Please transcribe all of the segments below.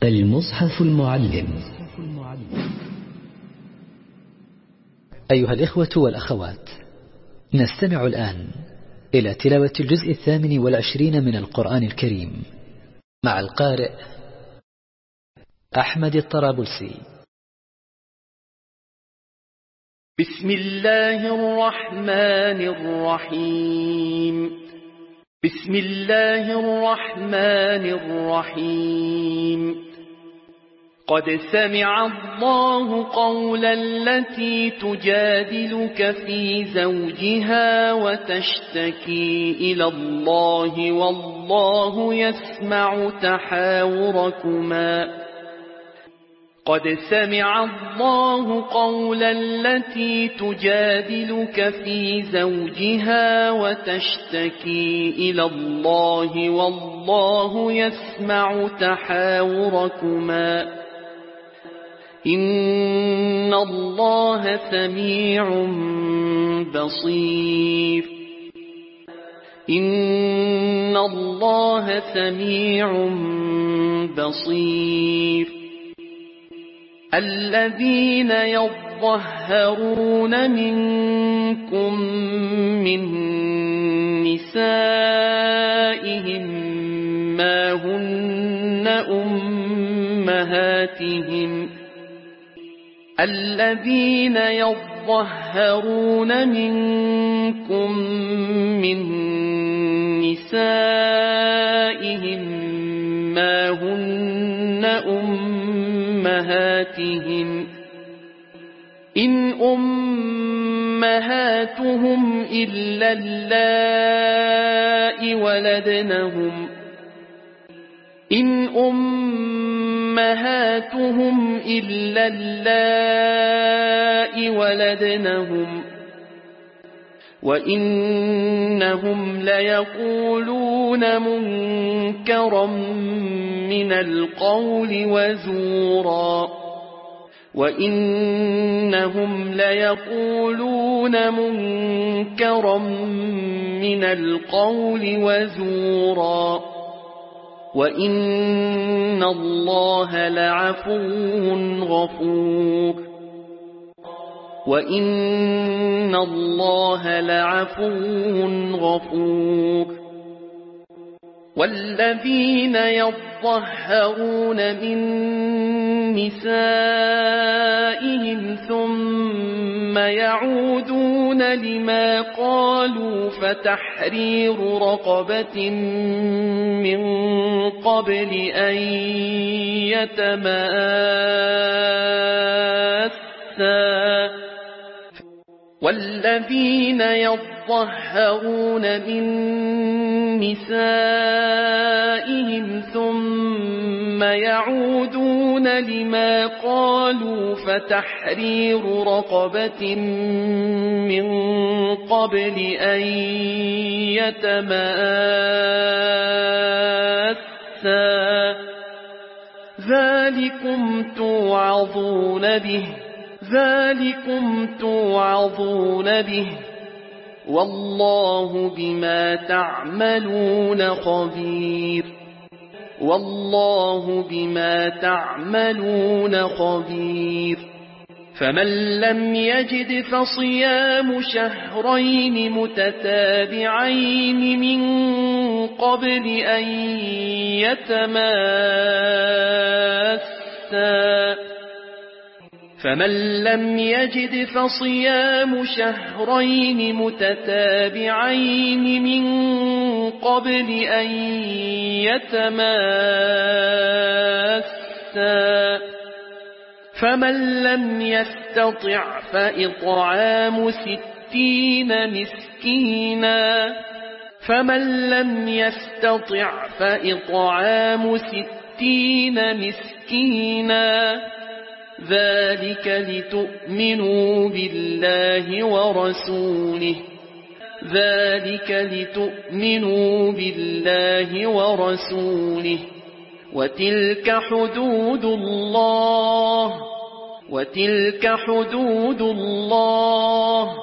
المصحف المعلم. أيها الإخوة والأخوات، نستمع الآن إلى تلاوة الجزء 28 من القرآن الكريم مع القارئ أحمد الطرابلسي. بسم الله الرحمن الرحيم. بسم الله الرحمن الرحيم. قد سمع الله قول التي تجادلك في زوجها وتشتكي إلى الله والله يسمع تحاوركما. قد سمع الله قول التي تجادلك في زوجها وتشتكي إلى الله والله يسمع تحاوركما. إن الله سميع بصير. إن الله سميع بصير. الذين يظهرون منكم من نسائهم ما هن أمهاتهم. الذين يظهرون منكم من نسائهم ما هن أمهاتهم. إن أمهاتهم إلا اللائي ولدنهم. إن أمهاتهم إلا اللائي ولدنهم وإنهم ليقولون منكرا من القول وزورا. وإنهم ليقولون منكرا من القول وزورا. وإن الله لعفو غفور. وإن الله لعفو غفور. والذين يظهرون من نسائهم ثم يعودون لما قالوا فتحرير رقبة من قبل أن يتماسا. والذين يظهرون من نسائهم ثم يعودون لما قالوا فتحرير رقبة من قبل أن يتماسا. ذلكم توعظون به والله بما تعملون خبير. والله بما تعملون خبير. فمن لم يجد فصيام شهرين متتابعين من قبل أن يتماسا. فمن لم يجد فصيام شهرين متتابعين من قبل أن يتماسا. فمن لم يستطع فإطعام 60 مسكينا. فمن لم يستطع فإطعام 60 مسكينا. ذلك لتؤمنوا بالله ورسوله. ذلك لتؤمنوا بالله ورسوله. وتلك حدود الله. وتلك حدود الله.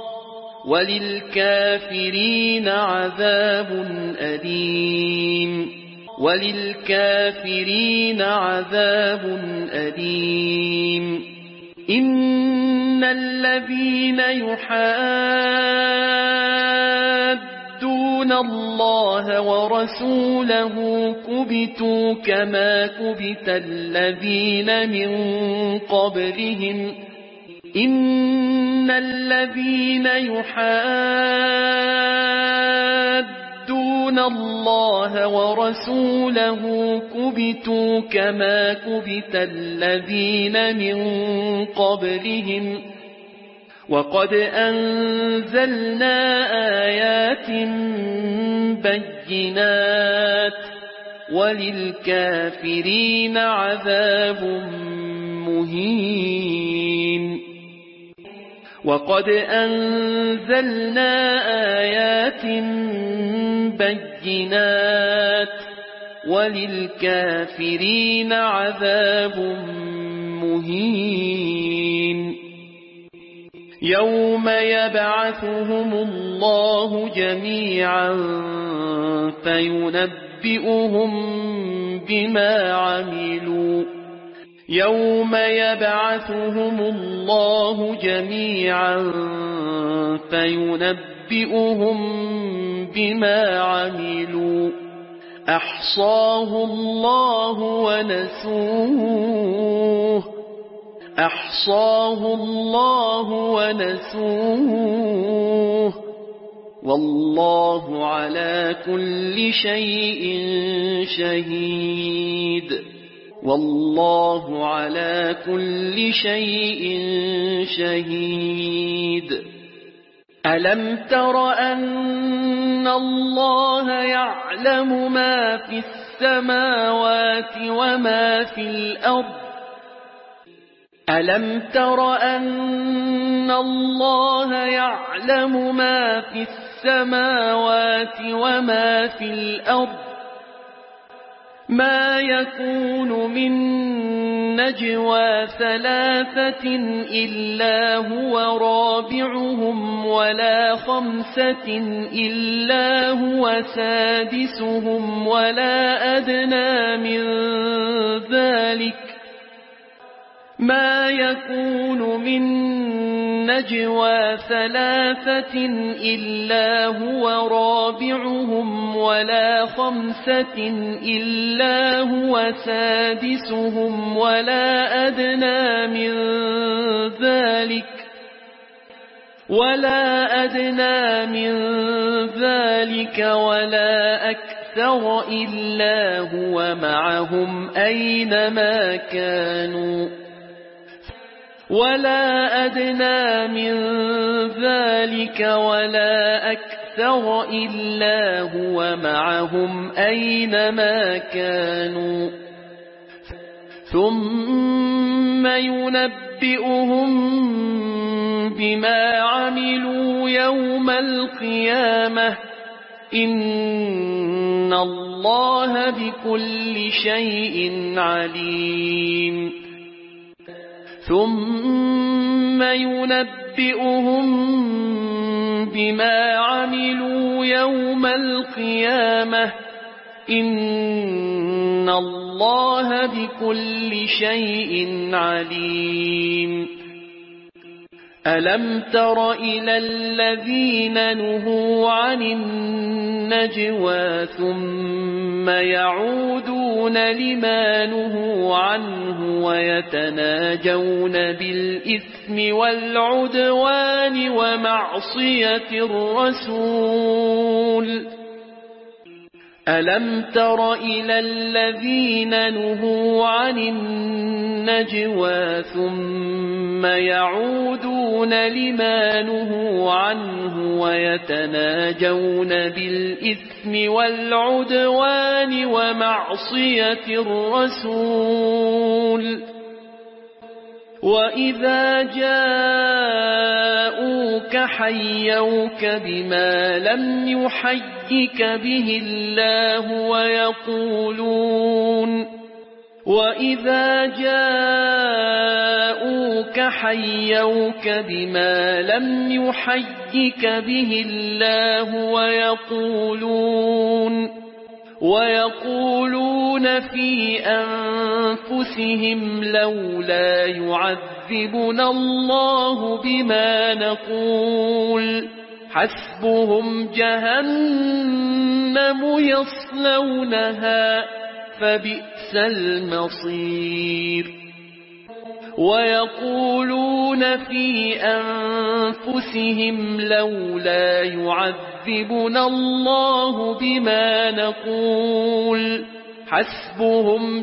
وللكافرين عذاب أليم. وللكافرين عذاب أليم إن الذين يحادون الله ورسوله كبتوا كما كبت الذين من قبلهم إن الذين يحادون الله ورسوله كبتوا كما كبت الذين من قبلهم وقد أنزلنا آيات بينات وللكافرين عذاب مهين وقد أنزلنا آيات بينات وللكافرين عذاب مهين يوم يبعثهم الله جميعا فينبئهم بما عملوا يوم يبعثهم الله جميعا فينبئهم بما عملوا أحصاه الله ونسوه والله على كل شيء شهيد ألم تر أن الله يعلم ما في السماوات وما في الأرض ألم تر أن الله يعلم ما في السماوات وما في الأرض ما يكون من نجوى ثلاثة إلا هو رابعهم ولا خمسة إلا هو سادسهم ولا أدنى من ذلك ما يكون من نجوى ثلاثة إلا هو رابعهم ولا خمسة إلا هو سادسهم ولا أدنى من ذلك ولا أكثر إلا هو معهم أينما كانوا ولا أدنى من ذلك ولا أكثر إلا هو معهم أينما كانوا ثم ينبئهم بما عملوا يوم القيامة إن الله بكل شيء عليم ثم ينبئهم بما عملوا يوم القيامة إن الله بكل شيء عليم ألم تر إلى الذين نهوا عن النجوى ثم يعودون لما نهوا عنه ويتناجون بالإثم والعدوان ومعصية الرسول ألم تر إلى الذين نهوا عن النجوى ثم يعودون لما نهوا عنه ويتناجون بالإثم والعدوان ومعصية الرسول وإذا جاءوك حيوك بما لم يحيك به الله وإذا جاءوك حيوك بما لم يحيك به الله ويقولون في أنفسهم لولا يعذبنا الله بما نقول حسبهم جهنم يصلونها فبئس المصير ويقولون في أنفسهم لولا يعذبنا الله بما نقول حسبهم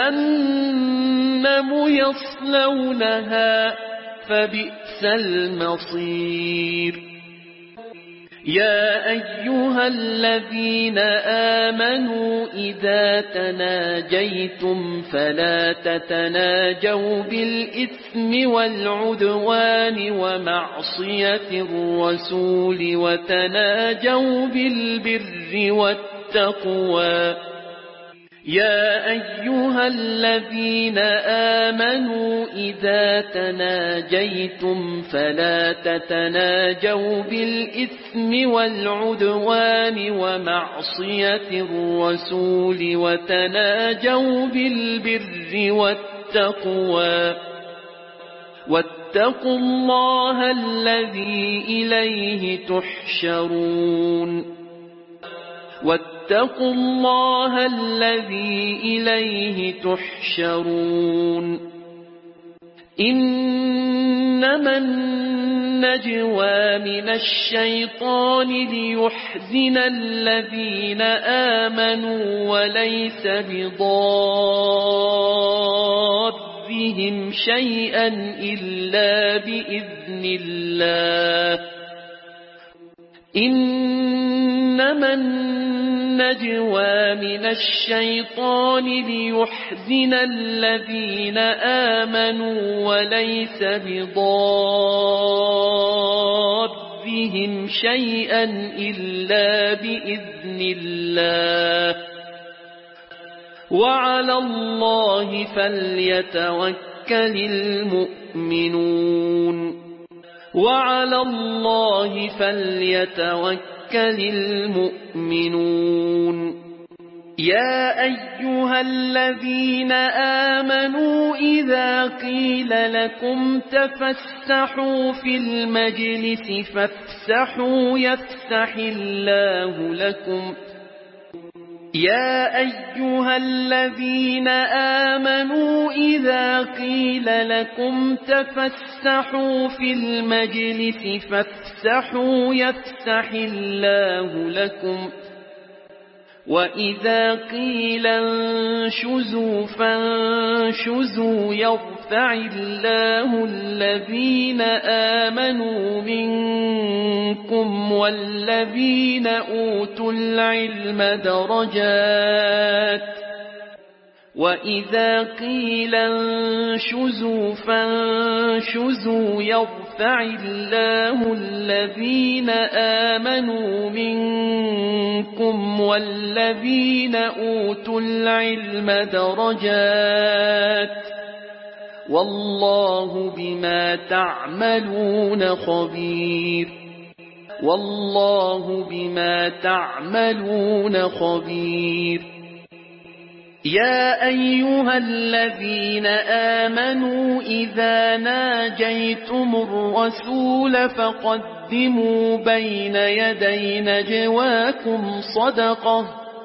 جهنم يصلونها فبئس المصير يا أيها الذين آمنوا إذا تناجيتم فلا تتناجوا بالإثم والعدوان ومعصية الرسول وتناجوا بالبر والتقوى يا أيها الذين آمنوا إذا تناجيتم فلا تتناجوا بالإثم والعدوان ومعصية الرسول وتناجوا بالبر والتقوى واتقوا الله الذي إليه تحشرون واتقوا الله الذي إليه تحشرون إنما النجوى من الشيطان ليحزن الذين آمنوا وليس بضارهم شيئا إلا بإذن الله إنما النجوى من الشيطان ليحزن الذين آمنوا وليس بضارهم شيئا إلا بإذن الله وعلى الله فليتوكل المؤمنون وعلى الله فليتوكل المؤمنون يا أيها الذين آمنوا إذا قيل لكم تفسحوا في المجلس فافسحوا يفسح الله لكم يا أيها الذين آمنوا إذا قيل لكم تفسحوا في المجلس فافسحوا يفسح الله لكم وإذا قيل انشزوا فانشزوا يرفع الله الذين آمنوا منكم والذين أوتوا العلم درجات وإذا قيل انشزوا فانشزوا يرفع الله الذين آمنوا منكم والذين أوتوا العلم درجات والله بما تعملون خبير والله بما تعملون خبير يا أيها الذين آمنوا إذا ناجيتم الرسول فقدموا بين يدي نجواكم صدقة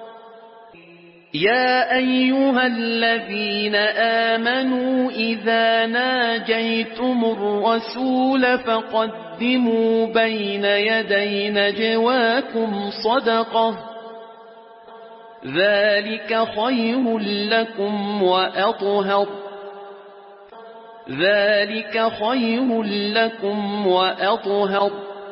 يا أيها الذين آمنوا إذا ناجيتم الرسول فقدموا بين يدي نجواكم صدقة ذلك خير لكم وأطهر ذلك خير لكم وأطهر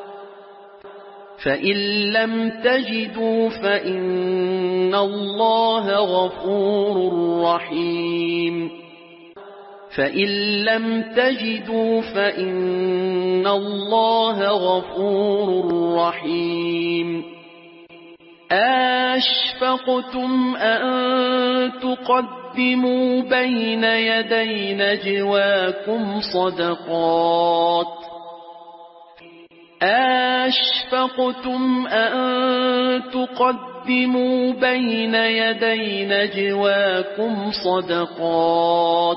فإن لم تجدوا فإن الله غفور رحيم فإن لم تجدوا فإن الله غفور رحيم أشفقتم أن تقدموا بين يدي نجواكم صدقات أَشْفَقْتُمْ أَن تُقَدِّمُوا بَيْنَ يَدَيْ نَجْوَاكُمْ صَدَقَاتٍ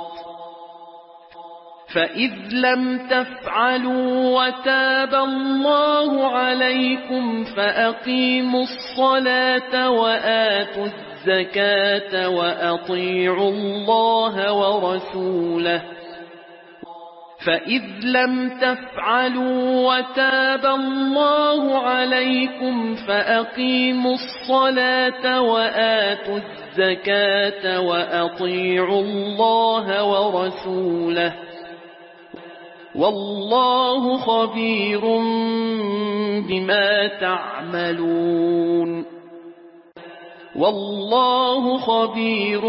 فَإِذْ لَمْ تَفْعَلُوا وَتَابَ اللَّهُ عَلَيْكُمْ فَأَقِيمُوا الصَّلَاةَ وَآتُوا الزَّكَاةَ وَأَطِيعُوا اللَّهَ وَرَسُولَهُ فَإِذْ لَمْ تَفْعَلُوا وَتَابَ اللَّهُ عَلَيْكُمْ فَأَقِيمُوا الصَّلَاةَ وَآتُوا الزَّكَاةَ وَأَطِيعُوا اللَّهَ وَرَسُولَهُ وَاللَّهُ خَبِيرٌ بِمَا تَعْمَلُونَ وَاللَّهُ خَبِيرٌ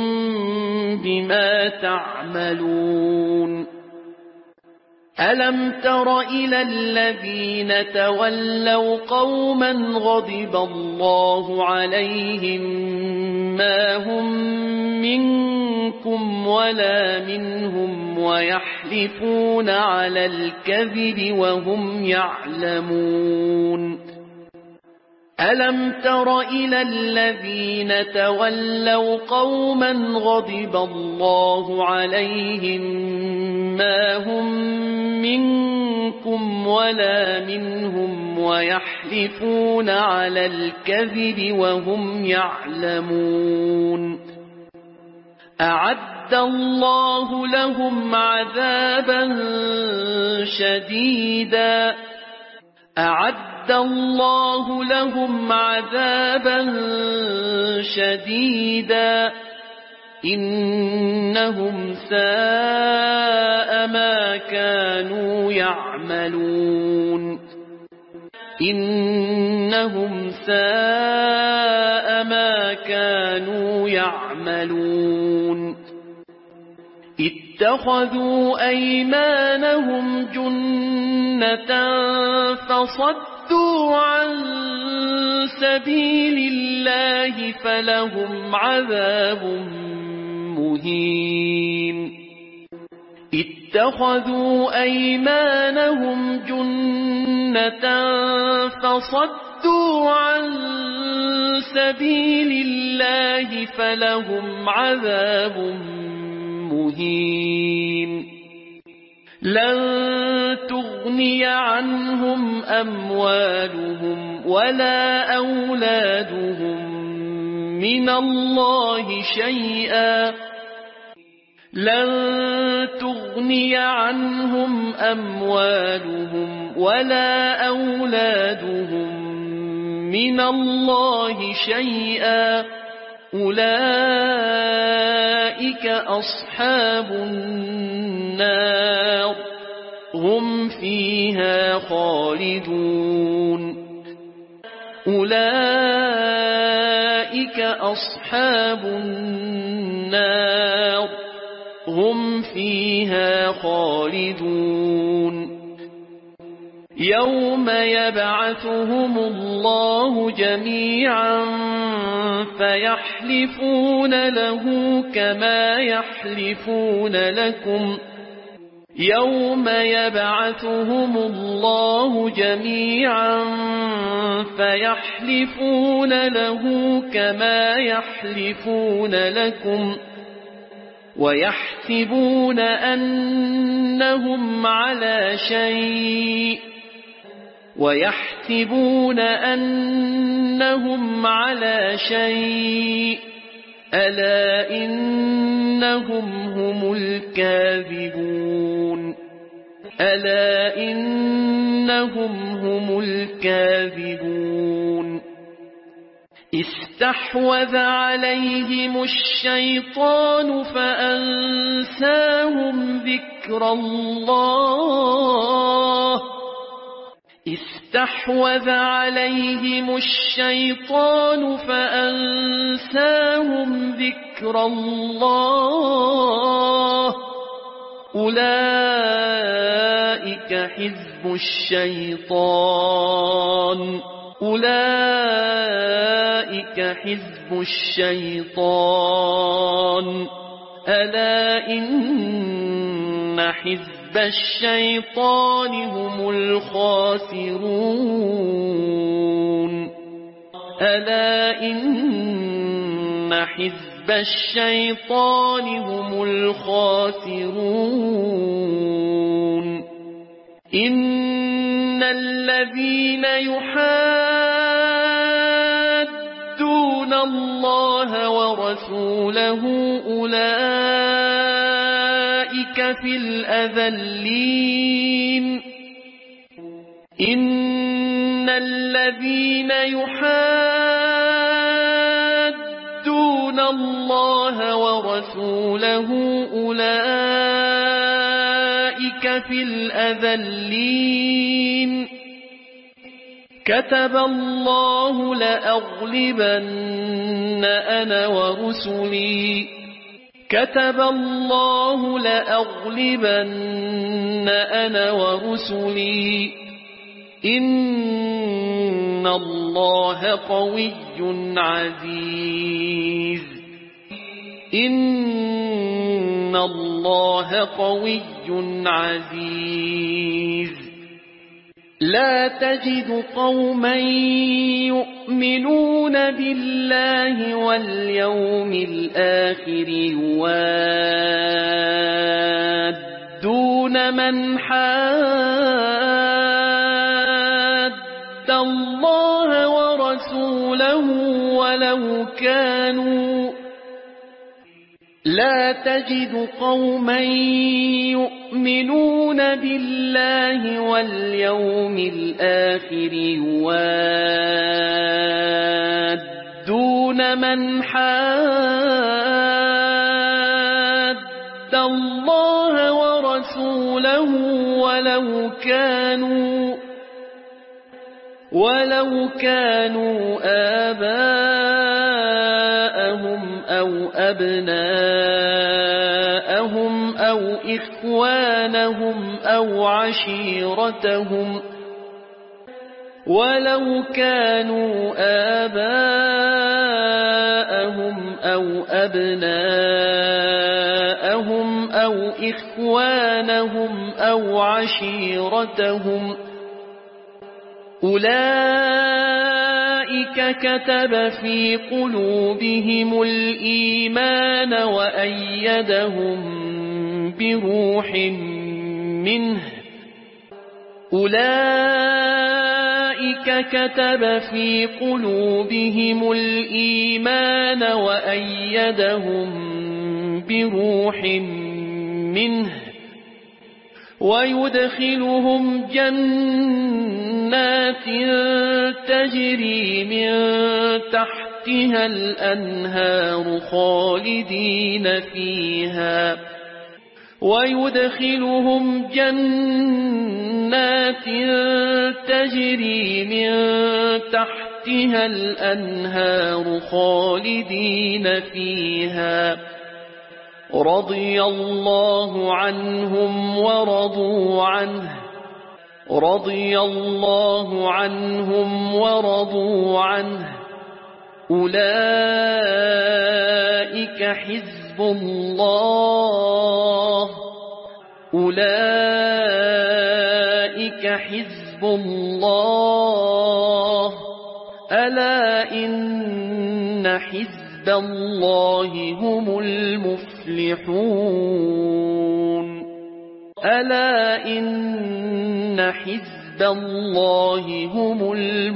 بِمَا تَعْمَلُونَ أَلَمْ تَرَ إِلَى الَّذِينَ تَوَلَّوْا قَوْمًا غَضِبَ اللَّهُ عَلَيْهِمْ مَا هُمْ مِنكُمْ وَلَا مِنْهُمْ وَيَحْلِفُونَ عَلَى الْكَذِبِ وَهُمْ يَعْلَمُونَ أَلَمْ تَرَ إِلَى الَّذِينَ تَوَلَّوْا قَوْمًا غَضِبَ اللَّهُ عَلَيْهِمْ مَا هُمْ مِنكُمْ وَلَا مِنْهُمْ وَيَحْلِفُونَ عَلَى الْكَذِبِ وَهُمْ يَعْلَمُونَ أَعَدَّ اللَّهُ لَهُمْ عَذَابًا شَدِيدًا أَعَدَّ اللَّهُ لَهُمْ عَذَابًا شَدِيدًا إِنَّهُمْ سَاءَ مَا كَانُوا يَعْمَلُونَ إِنَّهُمْ سَاءَ مَا كَانُوا يَعْمَلُونَ اتَّخَذُوا أَيْمَانَهُمْ جُنَّةً فَصَدُّوا عَن سَبِيلِ اللَّهِ فَلَهُمْ عَذَابٌ مُهِينٌ اتَّخَذُوا أَيْمَانَهُمْ جُنَّةً فَصَدُّوا عَن سَبِيلِ اللَّهِ فَلَهُمْ عَذَابٌ مُهِينٌ لَن تُغْنِيَ عَنْهُمْ أَمْوَالُهُمْ وَلَا أَوْلَادُهُمْ مِنَ اللَّهِ شَيْئًا لَن تُغْنِيَ عَنْهُمْ أَمْوَالُهُمْ وَلَا أَوْلَادُهُمْ مِنَ اللَّهِ شَيْئًا أُولَئِكَ أَصْحَابُ النَّارِ هُمْ فِيهَا خَالِدُونَ أُولَئِكَ أَصْحَابُ النَّارِ هُمْ فِيهَا خَالِدُونَ يَوْمَ يَبْعَثُهُمُ اللَّهُ جَمِيعًا فَيَحْلِفُونَ لَهُ كَمَا يَحْلِفُونَ لَكُمْ يَوْمَ يَبْعَثُهُمُ اللَّهُ جَمِيعًا فَيَحْلِفُونَ لَهُ كَمَا يَحْلِفُونَ لَكُمْ وَيَحْسَبُونَ أَنَّهُمْ عَلَى شَيْءٍ أَلَا إِنَّهُمْ هُمُ الْكَاذِبُونَ أَلَا إِنَّهُمْ هُمُ الْكَاذِبُونَ استحوذ عليهم الشيطان فأنساهم ذكر الله استحوذ عليهم الشيطان فأنساهم ذكر الله أولئك حزب الشيطان أولئك حزب الشيطان ألا إن حزب حزب الشيطان هم الخاسرون ألا إن حزب الشيطان هم الخاسرون إن الذين يحادون الله ورسوله أولئك في الأذلين إن الذين يحادون الله ورسوله أولئك في الأذلين كتب الله لأغلبن أنا ورسلي كتب الله لأغلبن أنا ورسلي إن الله قوي عزيز إن الله قوي عزيز لا تجد قوما يؤمنون بالله واليوم الآخر يوادون من حاد الله ورسوله ولو كانوا لا تجد قوما يؤمنون بالله واليوم الآخر يوادون من حاد الله ورسوله ولو كانوا آباءهم أو أبناءهم أو إخوانهم أو عشيرتهم ولو كانوا آباءهم أو أبناءهم أو إخوانهم أو عشيرتهم أولئك كتب في قلوبهم الإيمان وأيدهم بروح منه أولئك كتب في قلوبهم الإيمان وأيدهم بروح منه ويدخلهم جنات تجري من تحتها الأنهار خالدين فيها ويدخلهم جنات تجري من تحتها الأنهار خالدين فيها رضي الله عنهم ورضوا عنه رضي الله عنهم ورضوا عنه أولئك حزب الله أولئك حزب الله ألا إن حزب الله هم المفلحون ألا إن حزب الله هم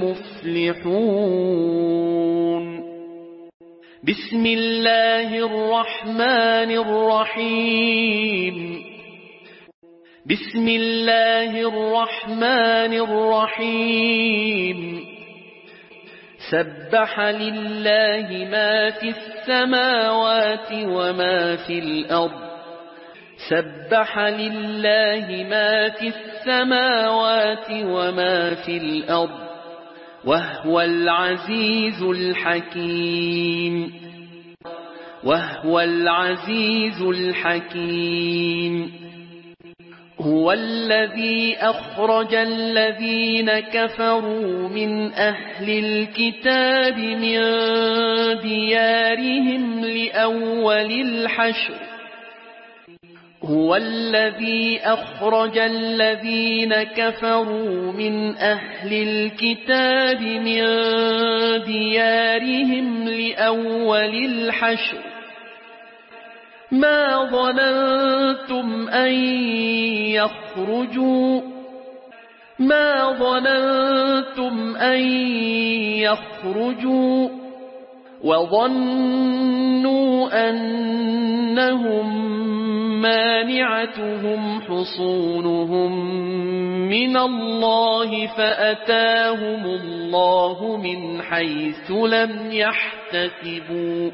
المفلحون بسم الله الرحمن الرحيم بسم الله الرحمن الرحيم سبح لله ما في السماوات وما في الأرض سبح لله ما في السماوات وما في الأرض وهو العزيز الحكيم وهو العزيز الحكيم هو الذي أخرج الذين كفروا من أهل الكتاب من ديارهم لأول الحشر هو الذي أخرج الذين كفروا من أهل الكتاب من ديارهم لأول الحشر ما ظننتم أن يخرجوا وظنوا أنهم مانعتهم حصونهم من الله فأتاهم الله من حيث لم يحتسبوا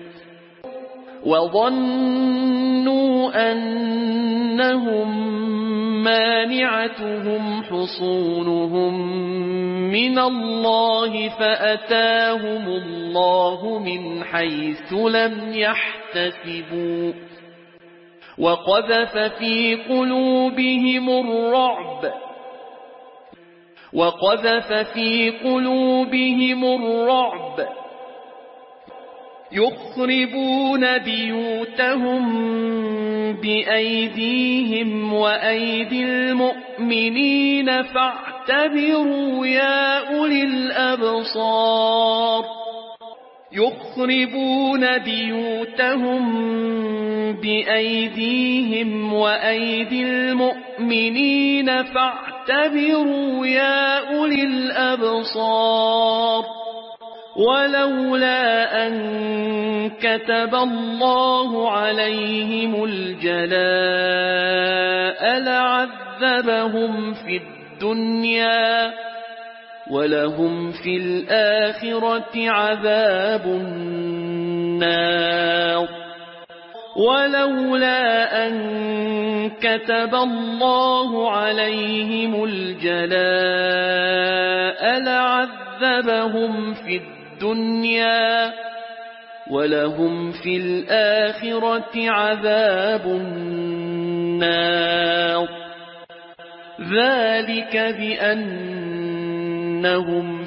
وظنوا أنهم مانعتهم حصونهم من الله فأتاهم الله من حيث لم يحتسبوا وقذف في قلوبهم الرعب يخربون بيوتهم بأيديهم وأيدي المؤمنين فاعتبروا يا أولي الأبصار يخربون بيوتهم بأيديهم وأيدي المؤمنين فاعتبروا يا أولي الأبصار ولولا أن كتب الله عليهم الجلاء لعذبهم في الدنيا ولهم في الآخرة عذاب النار ولولا أن كتب الله عليهم الجلاء لعذبهم في الدنيا ولهم في الآخرة عذاب النار ذلك بأنهم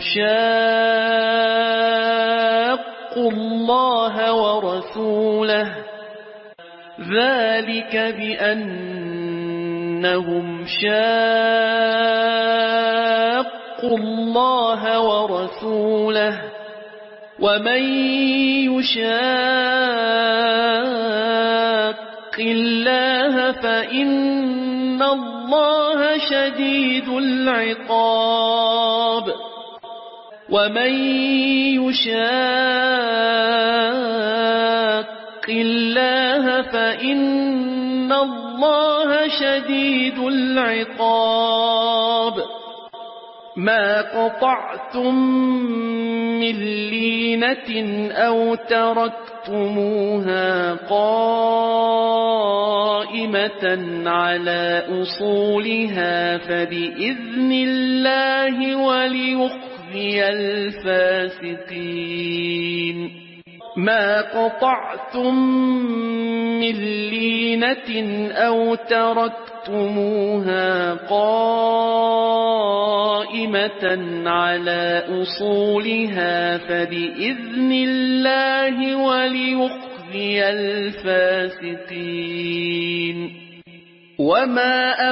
شاقوا الله ورسوله ومن يشاق الله فإن الله شديد العقاب ومن يشاق الله فإن الله شديد العقاب ما قطعتم من لينة أو تركتموها قائمة على أصولها فبإذن الله وليخزي الفاسقين ما قطعتم من لينة أو تركتموها قائمة على أصولها فبإذن الله وليخزي الفاسقين وما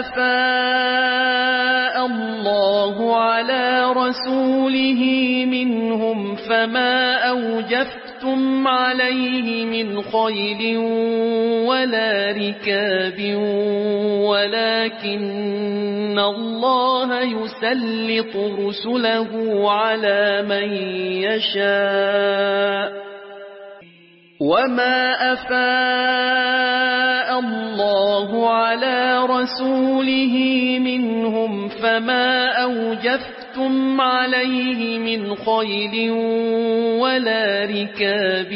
أفاء الله على رسوله منهم فما أوجفتم عليه من خيل ولا ركاب ولكن الله يسلط رسله على من يشاء وما أفاء الله على رسوله منهم فما أوجفتم عليه من خيل ولا ركاب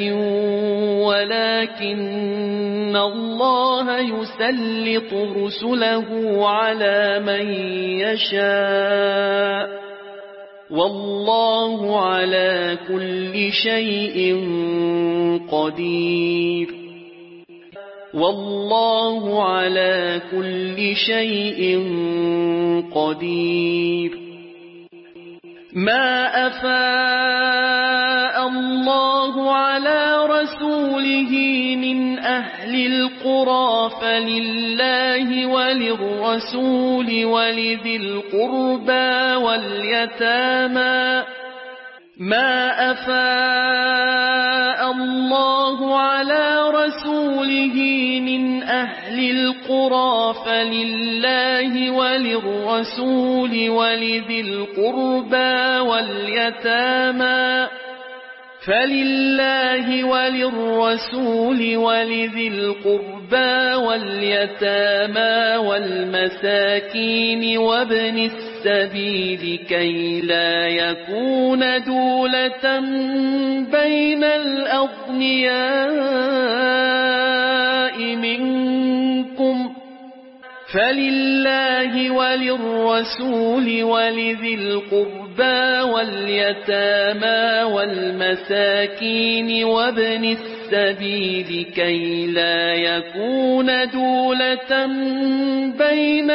ولكن الله يسلط رسله على من يشاء والله على كل شيء قدير والله على كل شيء قدير ما أفاء الله على رسوله من أهل القرى فلله وللرسول ولذي القربى واليتامى ما أفاء الله على رسوله من أهل القرى فلله وللرسول ولذي القربى واليتامى والمساكين وابن السبيل كي لا يكون دولة بين الأغنياء منكم فلله وللرسول ولذي القربى واليتامى والمساكين وابن السبيل كي لا يكون دولة بين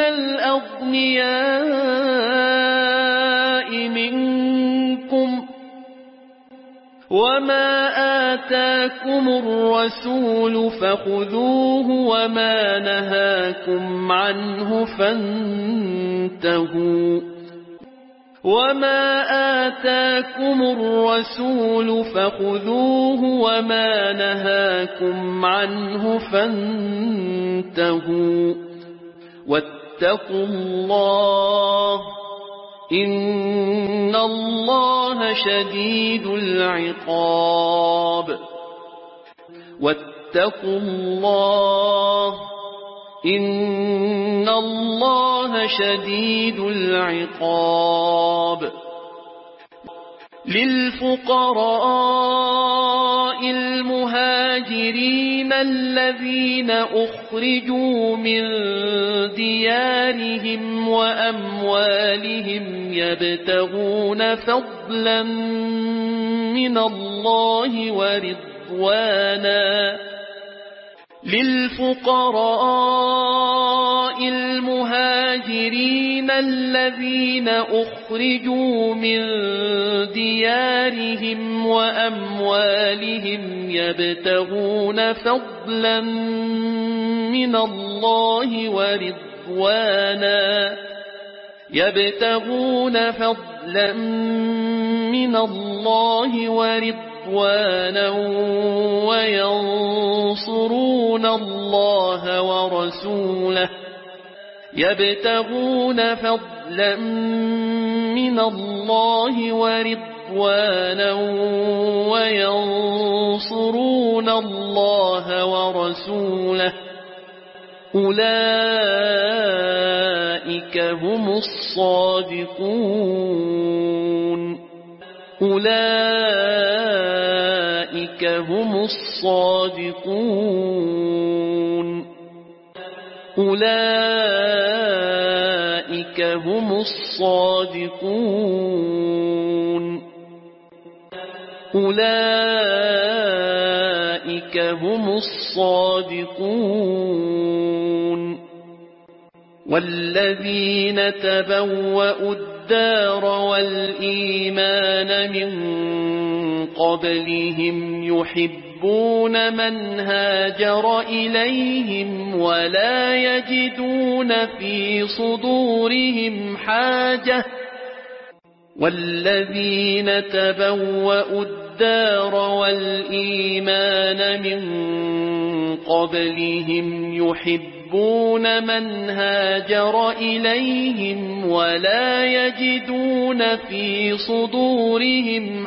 الأغنياء منكم وما آتاكم الرسول فخذوه وما نهاكم عنه فانتهوا واتقوا الله إن الله شديد العقاب واتقوا الله إن الله شديد العقاب للفقراء المهاجرين الذين أخرجوا من ديارهم وأموالهم يبتغون فضلا من الله ورضوانا للفقراء المهاجرين الذين أخرجوا من ديارهم وأموالهم يبتغون فضلا من الله ورضوانا وينصرون الله ورسوله أولئك هم الصادقون والذين تبوأوا الدار والإيمان من قبلهم يحبون من هاجر إليهم ولا يجدون في صدورهم حاجة والذين تبوأوا الدار والإيمان من قبلهم يحبون من هاجر إليهم ولا يجدون في صدورهم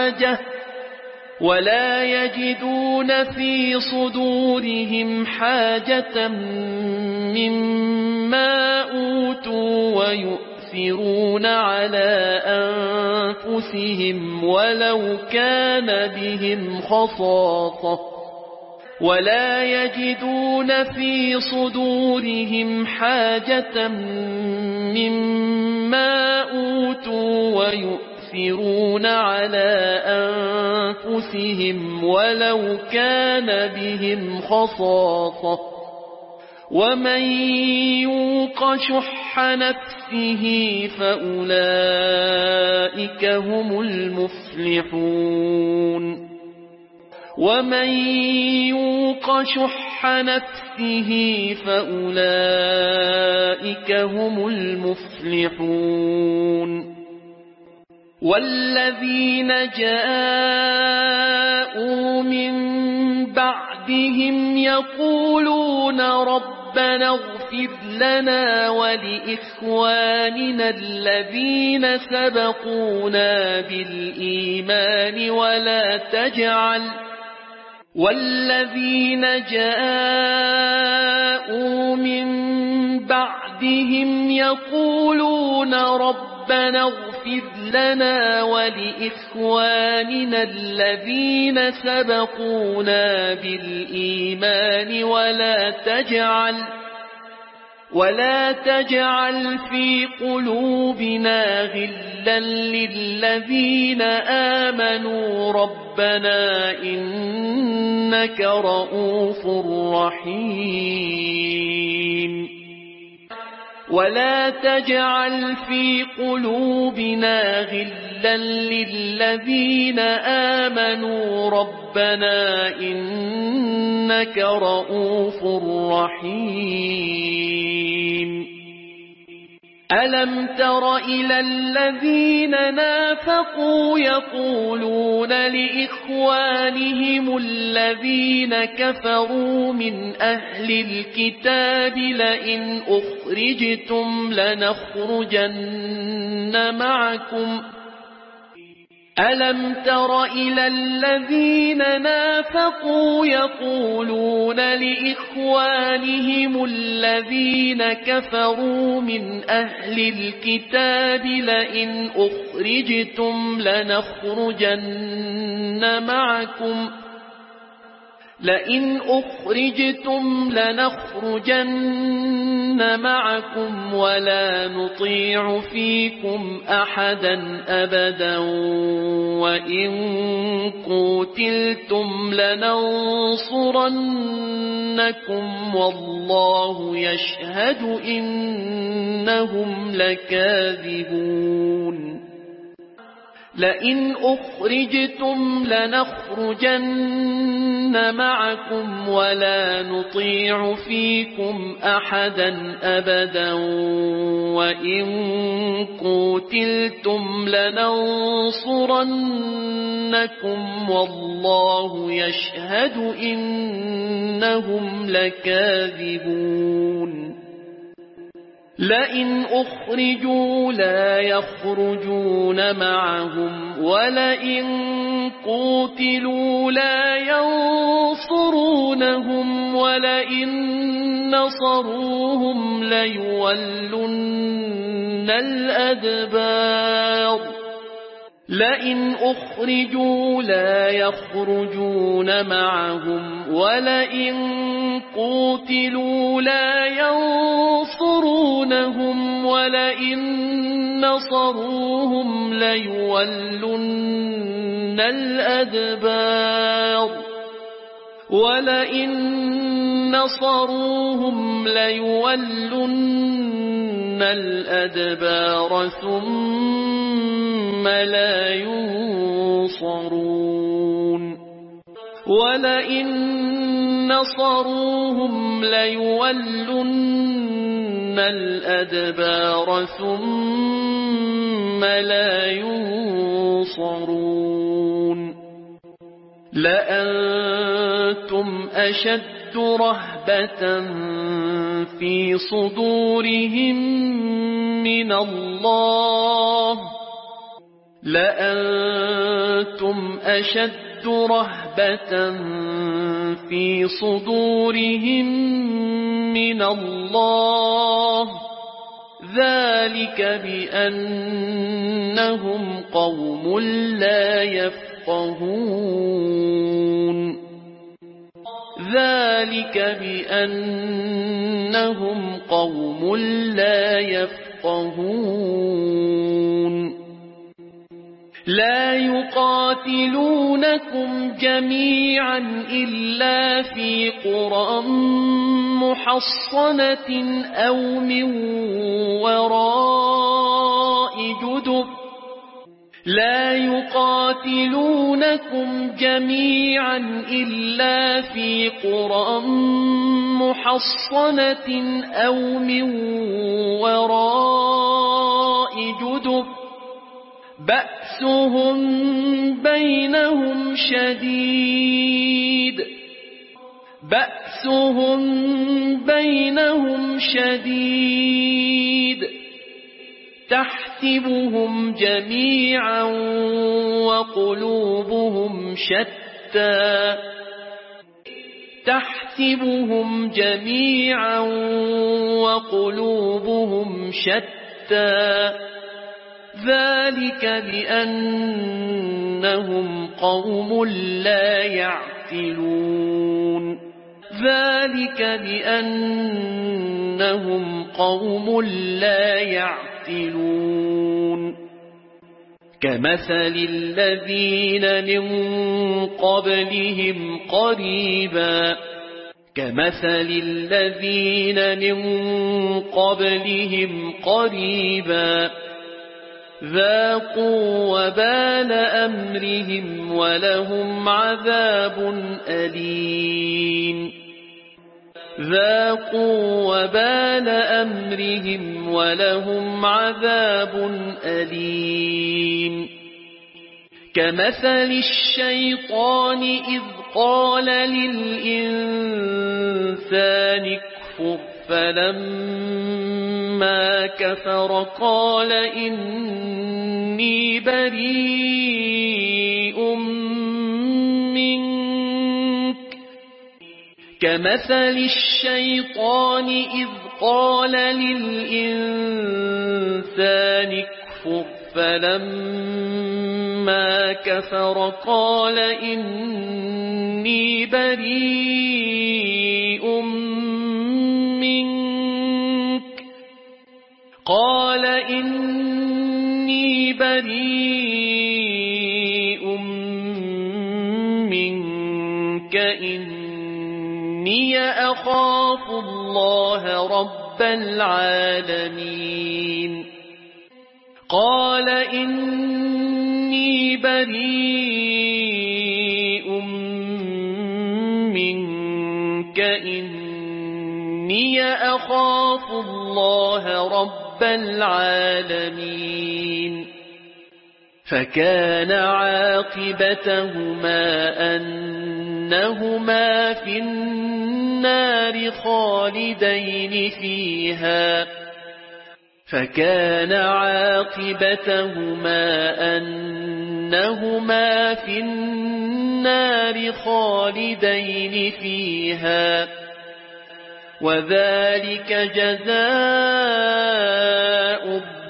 حاجة مما أوتوا ويؤثرون على أنفسهم ولو كان بهم خصاصة ومن يوق شح نفسه فأولئك هم المفلحون ومن يوق شح نفسه فأولئك هم المفلحون والذين جاءوا من بعدهم يقولون ربنا اغفر لنا ولإخواننا الذين سبقونا بالإيمان والذين جاءوا من بعدهم يقولون ربنا اغفر لنا ولإخواننا الذين سبقونا بالإيمان ولا تجعل في قلوبنا غلا للذين آمنوا ربنا إنك رؤوف رحيم ولا تجعل في قلوبنا غلا للذين آمنوا ربنا إنك رؤوف رحيم ألم تر إلى الذين نافقوا يقولون لإخوانهم الذين كفروا من أهل الكتاب لئن أخرجتم لنخرجن معكم ألم تر إلى الذين نافقوا يقولون لإخوانهم الذين كفروا من أهل الكتاب لئن أخرجتم لنخرجن معكم ولا نطيع فيكم أحدا أبدا وإن قتلتم لننصرنكم والله يشهد إنهم لكاذبون لئن أخرجتم لنخرجن معكم ولا نطيع فيكم أحدا أبدا وإن قتلتم لننصرنكم والله يشهد إنهم لكاذبون لئن أخرجوا لا يخرجون معهم ولئن قتلوا لا ينصرونهم ولئن نصروهم ليولن الأدبار لئن أخرجوا لا يخرجون معهم ولئن قتلوا لا ينصرونهم ولئن نصروهم ليولن الأدبار ولئن نصروهم ليولن الأدبار ثم لا ينصرون ولئن نصروهم ليولن الأدبار ثم لا ينصرون لأنتم أشد رهبة في صدورهم من الله لأنتم أشد رهبة في صدورهم من الله ذلك بأنهم قوم لا يفقهون ذلك بأنهم قوم لا يفقهون لا يقاتلونكم جميعا إلا في قرى محصنة أو من وراء جدر لا يقاتلونكم جميعا إلا في قرى محصنة أو من وراء جدر بأسهم بينهم شديد تحسبهم جميعا وقلوبهم شتى ذلك بأنهم قوم لا يعقلون كمثل الذين من قبلهم قريبا ذاقوا وبال أمرهم ولهم عذاب أليم كمثل الشيطان إذ قال للإنسان اكفر فلما كفر قال إني بريء منك إني أخاف الله رب العالمين قال إني بريء منك إني أخاف الله رب العالمين فكان عاقبتهما أنهما في النار خالدين فيها وذلك جزاء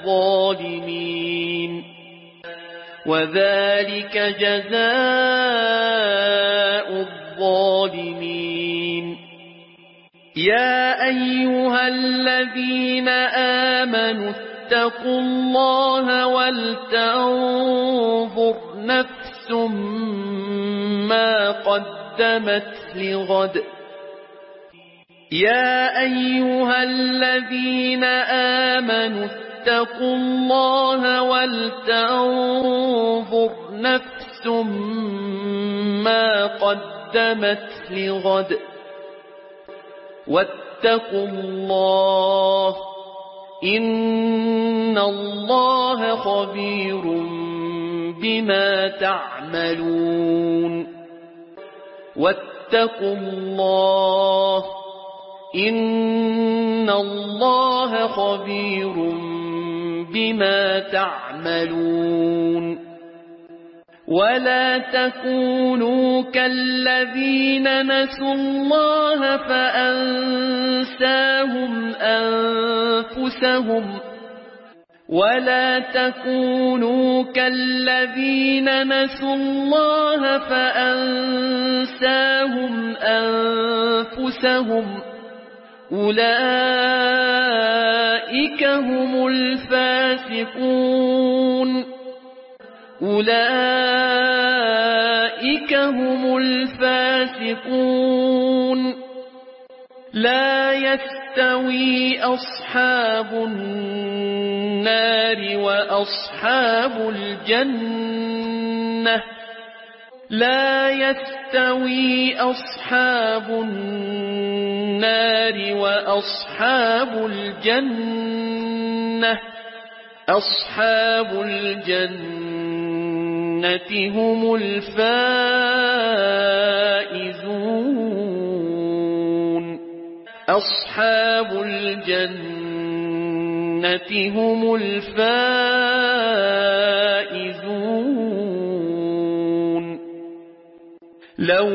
الظالمين يا أيها الذين آمنوا اتقوا الله ولتنظر نفس ما قدمت لغد يا أيها الذين آمنوا اتقوا الله ولتنظر نفس ما قدمت لغد واتقوا الله إن الله خبير بما تعملون واتقوا الله إن الله خبير بما تعملون ولا تكونوا كالذين نسوا الله فأنساهم أنفسهم ولا تكونوا كالذين نسوا الله فأنساهم أنفسهم أولئك هم الفاسقون لا يستوي يستوي أصحاب النار وأصحاب الجنة لا يستوي أصحاب النار وأصحاب الجنة أصحاب الجنة هم الفائزون أصحاب الجنة هم الفائزون لو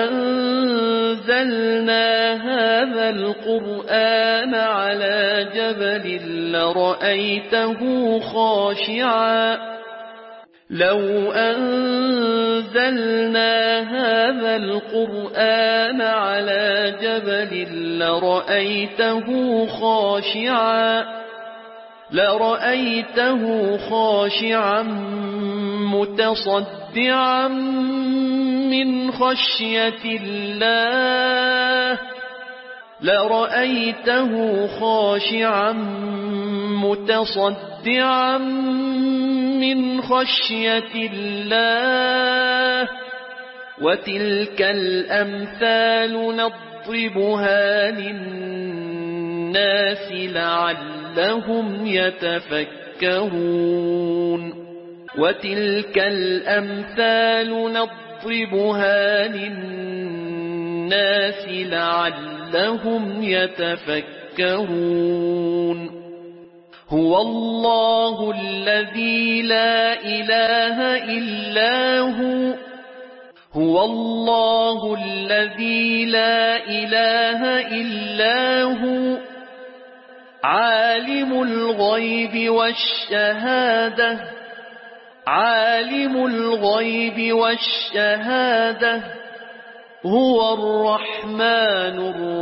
أنزلنا هذا القرآن على جبل لرأيته خاشعا لو أنزلنا هذا القرآن على جبل لرأيته خاشعا متصدعا من خشية الله لرأيته خاشعا متصدعا من خشية الله وتلك الأمثال نضربها للناس لعلهم يتفكرون وتلك الأمثال نضربها للناس لعلهم يتفكرون هو الله الذي لا إله إلا هو الله الذي لا إله إلا هو عالم الغيب والشهادة هو الرحمن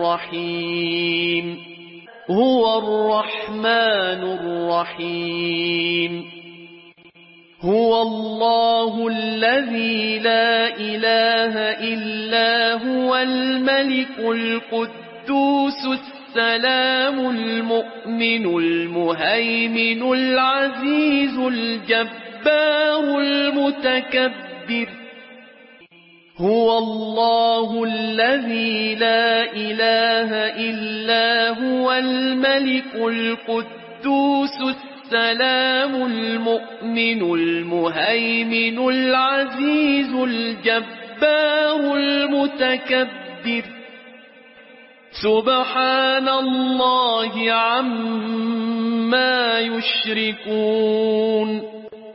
الرحيم هو الله الذي لا إله إلا هو الملك القدوس السلام المؤمن المهيمن العزيز الجبار المتكبر هو الله الذي لا إله إلا هو الملك القدوس السلام المؤمن المهيمن العزيز الجبار المتكبر سبحان الله عما يشركون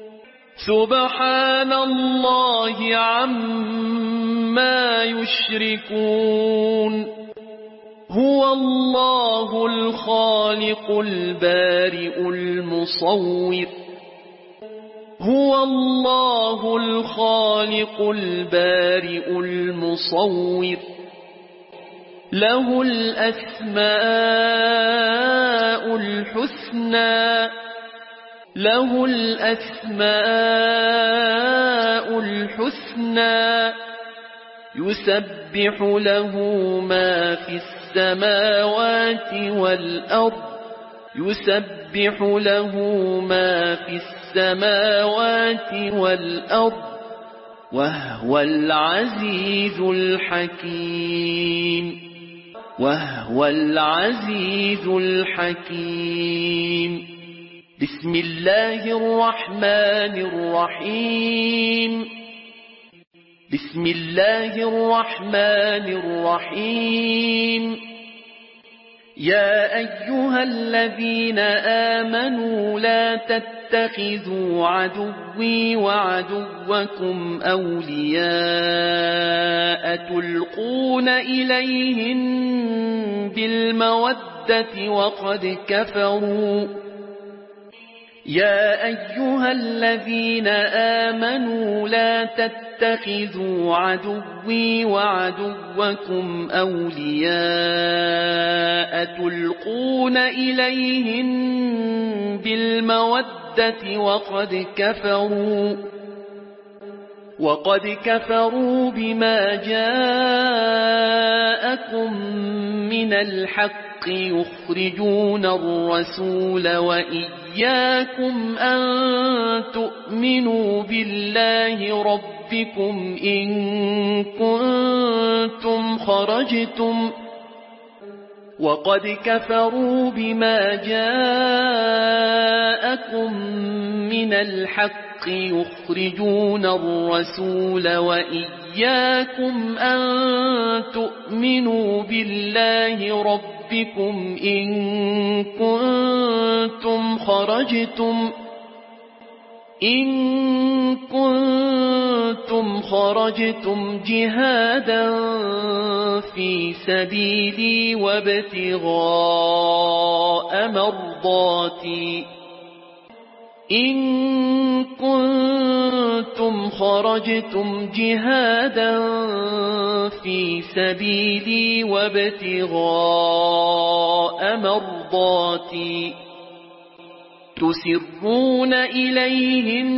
سبحان الله عما يشركون هو الله الخالق البارئ المصور هو الله الخالق البارئ المصور له الأسماء الحسنى يسبح له ما في السماوات والأرض وهو العزيز الحكيم بسم الله الرحمن الرحيم يا أيها الذين آمنوا لا تتخذوا عدوي وعدوكم أولياء تلقون إليهم بالمودة وقد كفروا يا أيها الذين آمنوا لا تتخذوا عدوي وعدوكم أولياء تلقون إليهم بالمودة وقد كفروا بما جاءكم من الحق يخرجون الرسول وإياكم أن تؤمنوا بالله ربكم إن كنتم خرجتم وقد كفروا بما جاءكم من الحق يخرجون الرسول وإياكم أن تؤمنوا بالله ربكم إن كنتم خرجتم جهادا في سبيلي وابتغاء مرضاتي تسرون إليهم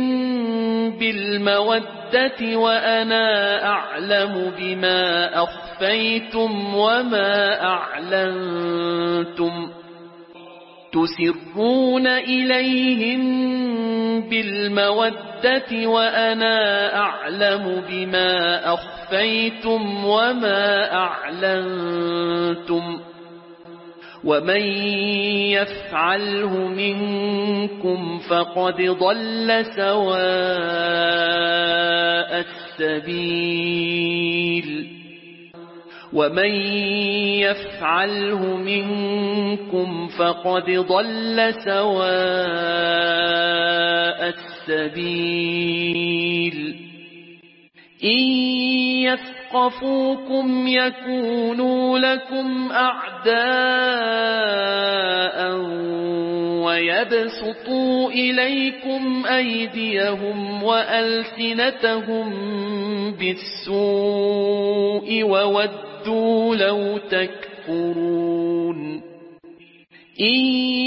بالمودة وأنا أعلم بما أخفيتم وما أعلنتم ومن يفعله منكم فقد ضل سواء السبيل إن يثقفوكم يكونوا لكم أعداء ويبسطوا إليكم أيديهم وألسنتهم بالسوء وودوا لو تكفرون إن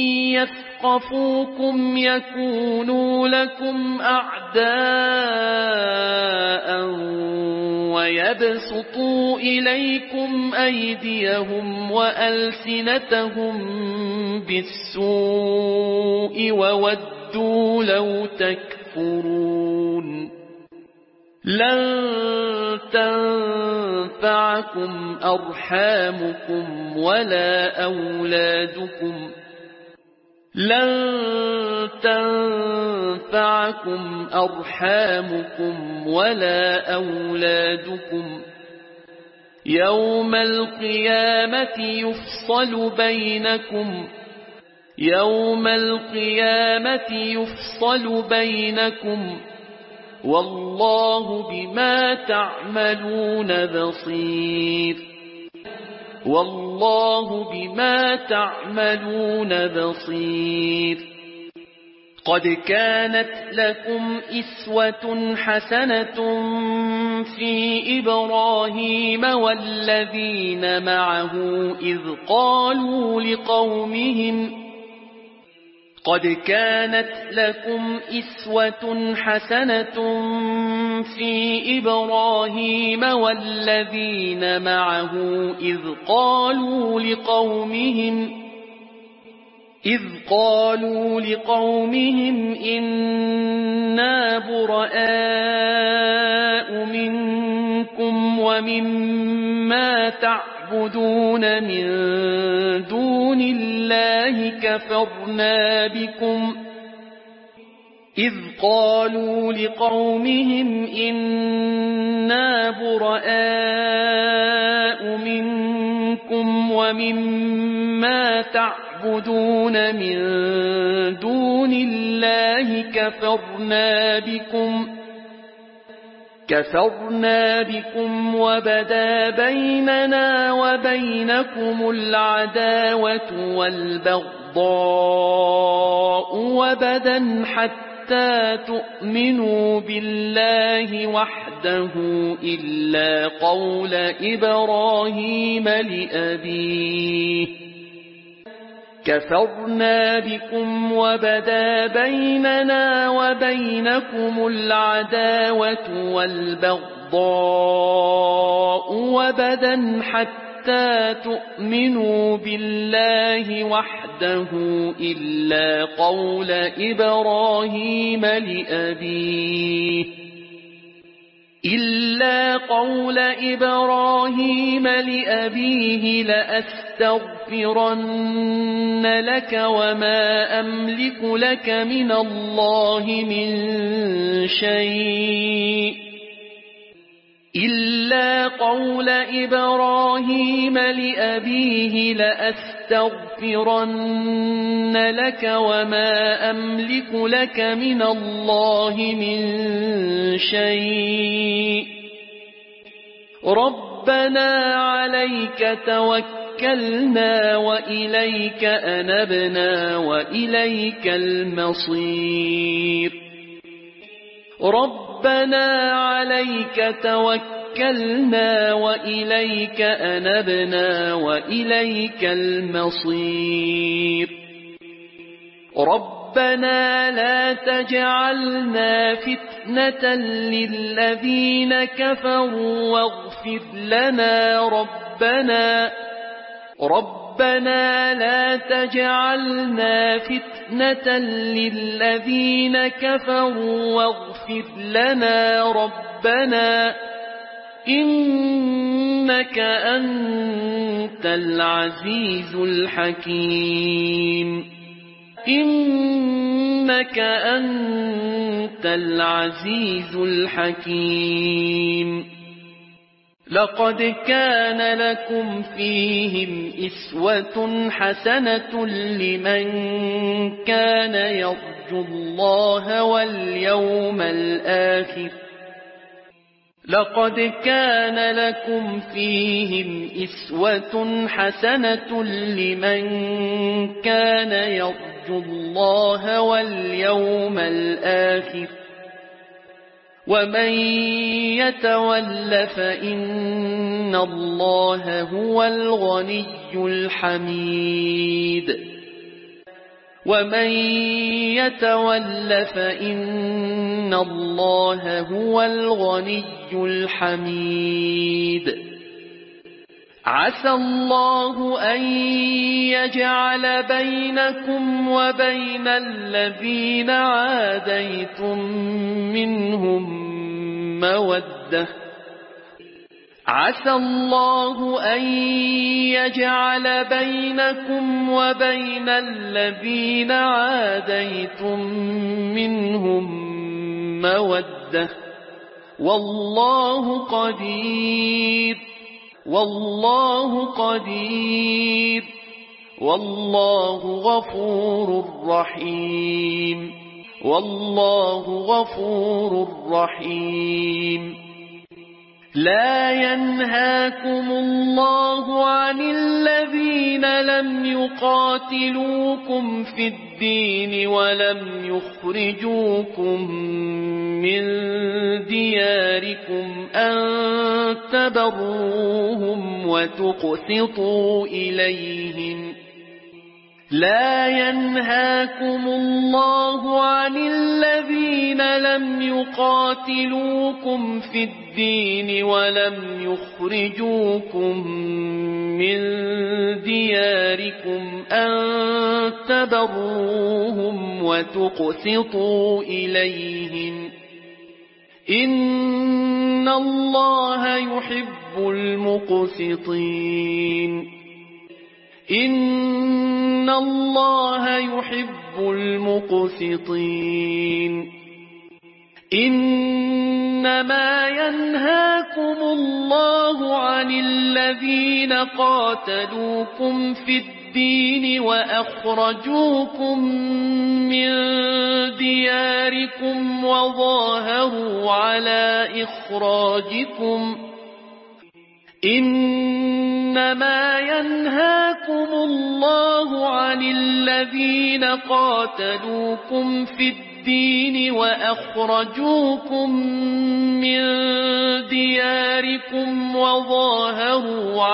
يثقفوكم يكونوا لكم أعداء ويبسطوا إليكم أيديهم وألسنتهم بالسوء وودوا لو تكفرون لن تنفعكم أرحامكم ولا أولادكم يوم القيامة يفصل بينكم والله بما تعملون بصير قد كانت لكم إسوة حسنة في إبراهيم والذين معه إذ قالوا لقومهم إنا براء منكم ومما تعبدون من دون الله كفرنا بكم وبدا بيننا وبينكم العداوة والبغضاء وبدا حتى تؤمنوا بالله وحده إلا قول إبراهيم لأبيه كفرنا بكم وبدا بيننا وبينكم العداوة والبغضاء وبدا حتى حتى تؤمنوا بالله وحده إلا قول إبراهيم لأبيه لأستغفرن لك وما أملك لك من الله من شيء إلا قول إبراهيم لأبيه لأستغفرن لك وما أملك لك من الله من شيء ربنا عليك توكلنا وإليك أنبنا وإليك المصير ربنا عليك توكلنا وإليك أنبنا وإليك المصير ربنا لا تجعلنا فتنة للذين كفروا واغفر لنا ربنا لا تجعلنا فتنة للذين كفروا واغفر لنا ربنا إنك أنت العزيز الحكيم إنك أنت العزيز الحكيم لقد كان لكم فيهم أسوة حسنة لمن كان يرجو الله واليوم الآخر لقد كان لكم فيهم أسوة حسنة لمن كان يرجو الله واليوم الآخر ومن يتول فإن الله هو الغني الحميد ومن يتول فإن الله هو الغني الحميد عسى الله أن يجعل بينكم وبين الذين عاديتم منهم مودة عسى الله أن يجعل بينكم وبين الذين عاديتم منهم مودة والله قدير والله غفور رحيم لا ينهاكم الله عن الذين لم يقاتلوكم في الدين ولم يخرجوكم من دياركم أن تبروهم وتقسطوا إليهم لا ينهاكم الله عن الذين لم يقاتلوكم في الدين ولم يخرجوكم من دياركم أن تبروهم وتقسطوا إليهم إن الله يحب المقسطين إن الله يحب المقسطين إنما ينهاكم الله عن الذين قاتلوكم في الدين وأخرجوكم من دياركم وظاهروا على إخراجكم إنما ينهاكم الله عن الذين قاتلوكم في الدين وأخرجوكم من دياركم وظاهروا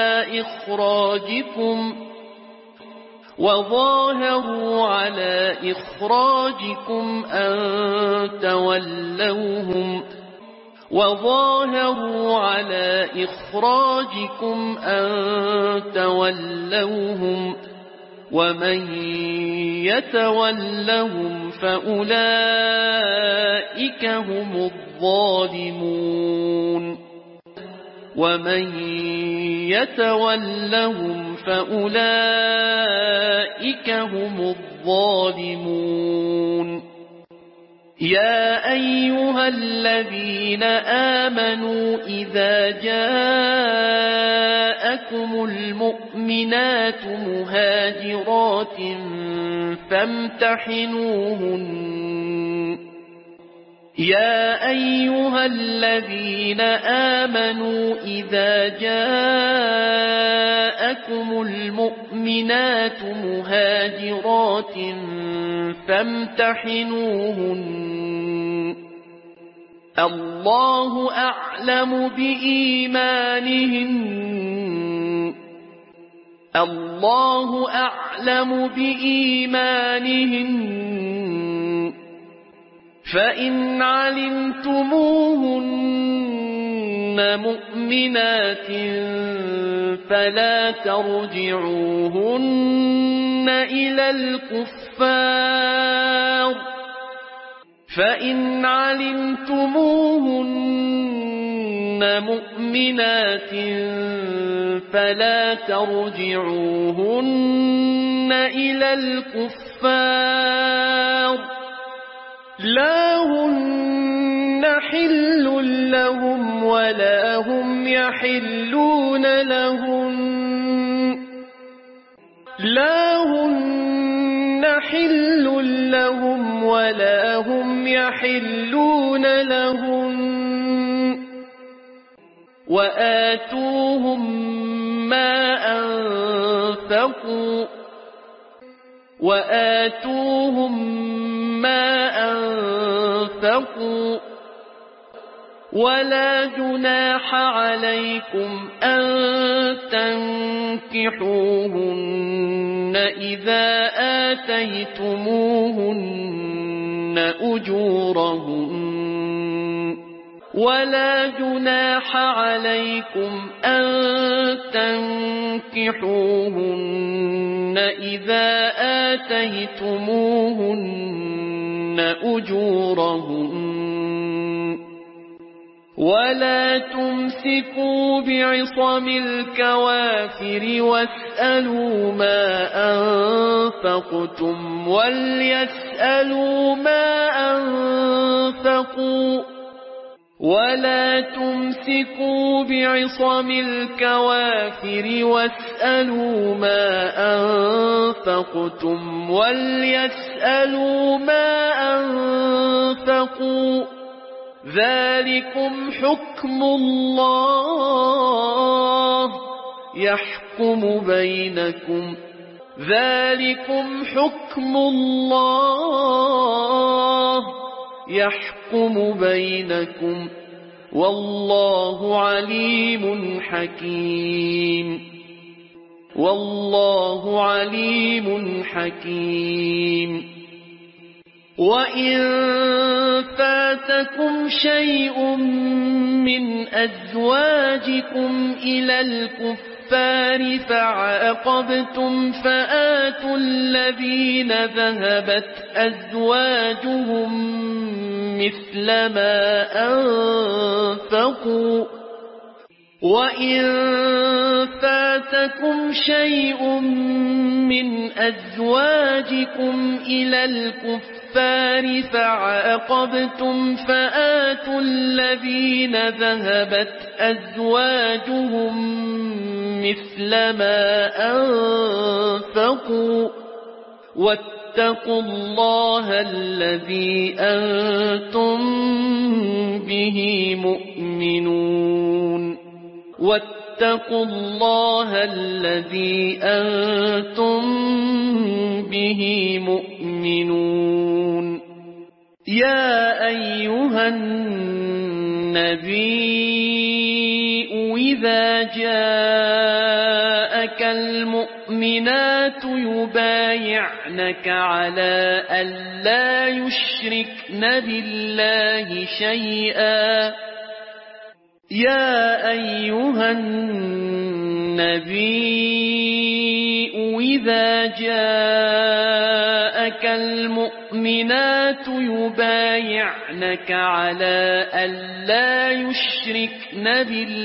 على إخراجكم أن تولوهم وظاهروا على إخراجكم أن تولوهم ومن يتولهم فأولئك هم الظالمون ومن يتولهم فأولئك هم الظالمون يا أيها الذين آمنوا إذا جاءكم المؤمنات مهاجرات فامتحنوهن يا أيها الذين آمنوا إذا جاءكم المؤمنات مهاجرات فامتحنوهن الله أعلم بإيمانهن فإن علمتموهن مؤمنات فلا ترجعوهن إلى الكفار فإن علمتموهن مؤمنات فلا ترجعوهن إلى الكفار لا هن حل لهم ولا هم يحلون لهن لا هن حل لهم ولا هم يحلون لهن وآتوهم ما أنفقوا ولا جناح عليكم أن تنكحوهن إذا آتيتموهن أجورهن ولا جناح عليكم أن تنكحوهن إذا آتيتموهن أجورهن ولا تمسكوا بعصم الكوافر واسألوا ما أنفقتم وليسألوا ما أنفقوا ولا تمسكوا بعصم الكوافر واسألوا ما أنفقتم وليسألوا ما أنفقوا ذلكم حكم الله يحكم بينكم والله عليم حكيم وإن فاتكم شيء من أزواجكم إلى الكفار فعاقبتم فآتوا الذين ذهبت أزواجهم مثل ما أنفقوا وإن فاتكم شيء من أزواجكم إلى الكفار فعاقبتم فآتوا الذين ذهبت أزواجهم مثل ما أنفقوا واتقوا الله الذي أنتم به مؤمنون واتقوا الله الذي أنتم به مؤمنون يا أيها النبي إذا جاءك المؤمنات يبايعنك على أن لا يشركن بالله شيئا يا أيها النبي إذا جاءك المؤمنات يبايعنك على ألا يشركن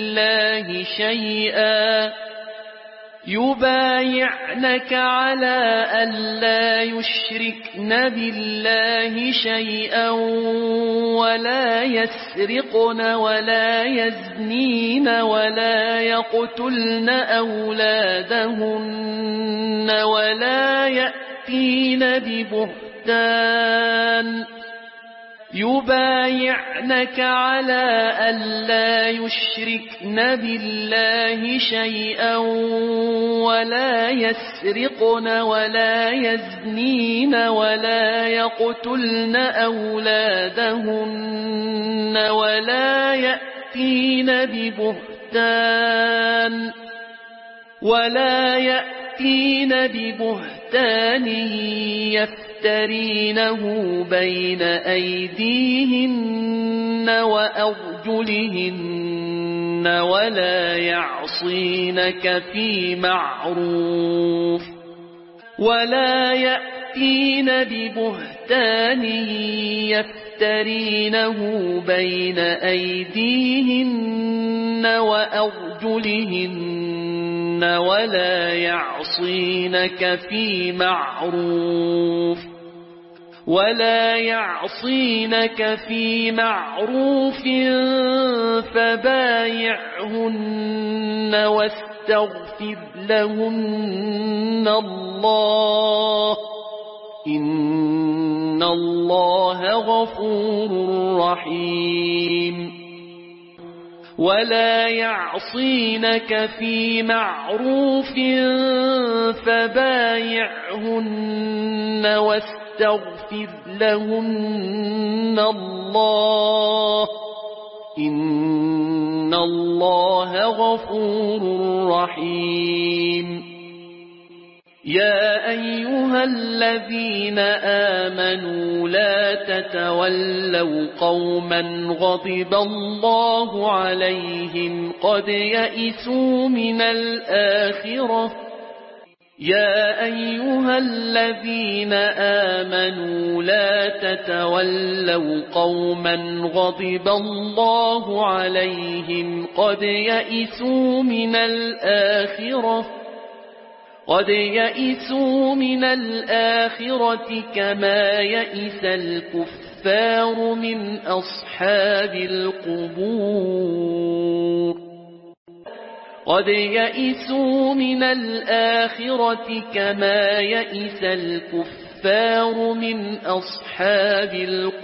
بالله شيئا ولا يسرقن ولا يزنين ولا يقتلن أولادهن ولا يأتين ببهتان يبايعنك على ألا يشركن بالله شيئا ولا يسرقن ولا يزنين ولا يقتلن أولادهن ولا يأتين ببهتان يفترينه بين أيديهن وأرجلهن ولا يعصينك في معروف فبايعهن واستغفر لهن الله إن الله غفور رحيم ولا يعصينك في معروف فبايعهن واستغفر لهن الله إن الله غفور رحيم يا أيها الذين آمنوا لا تتولوا قوما غضب الله عليهم قد يئسوا من الآخرة يا أيها الذين آمنوا لا تتولوا قوما غضب الله عليهم قد يئسوا من الآخرة كما يئس الكفار من أصحاب القبور قد يئسوا من الآخرة كما يئس الكفار من أصحاب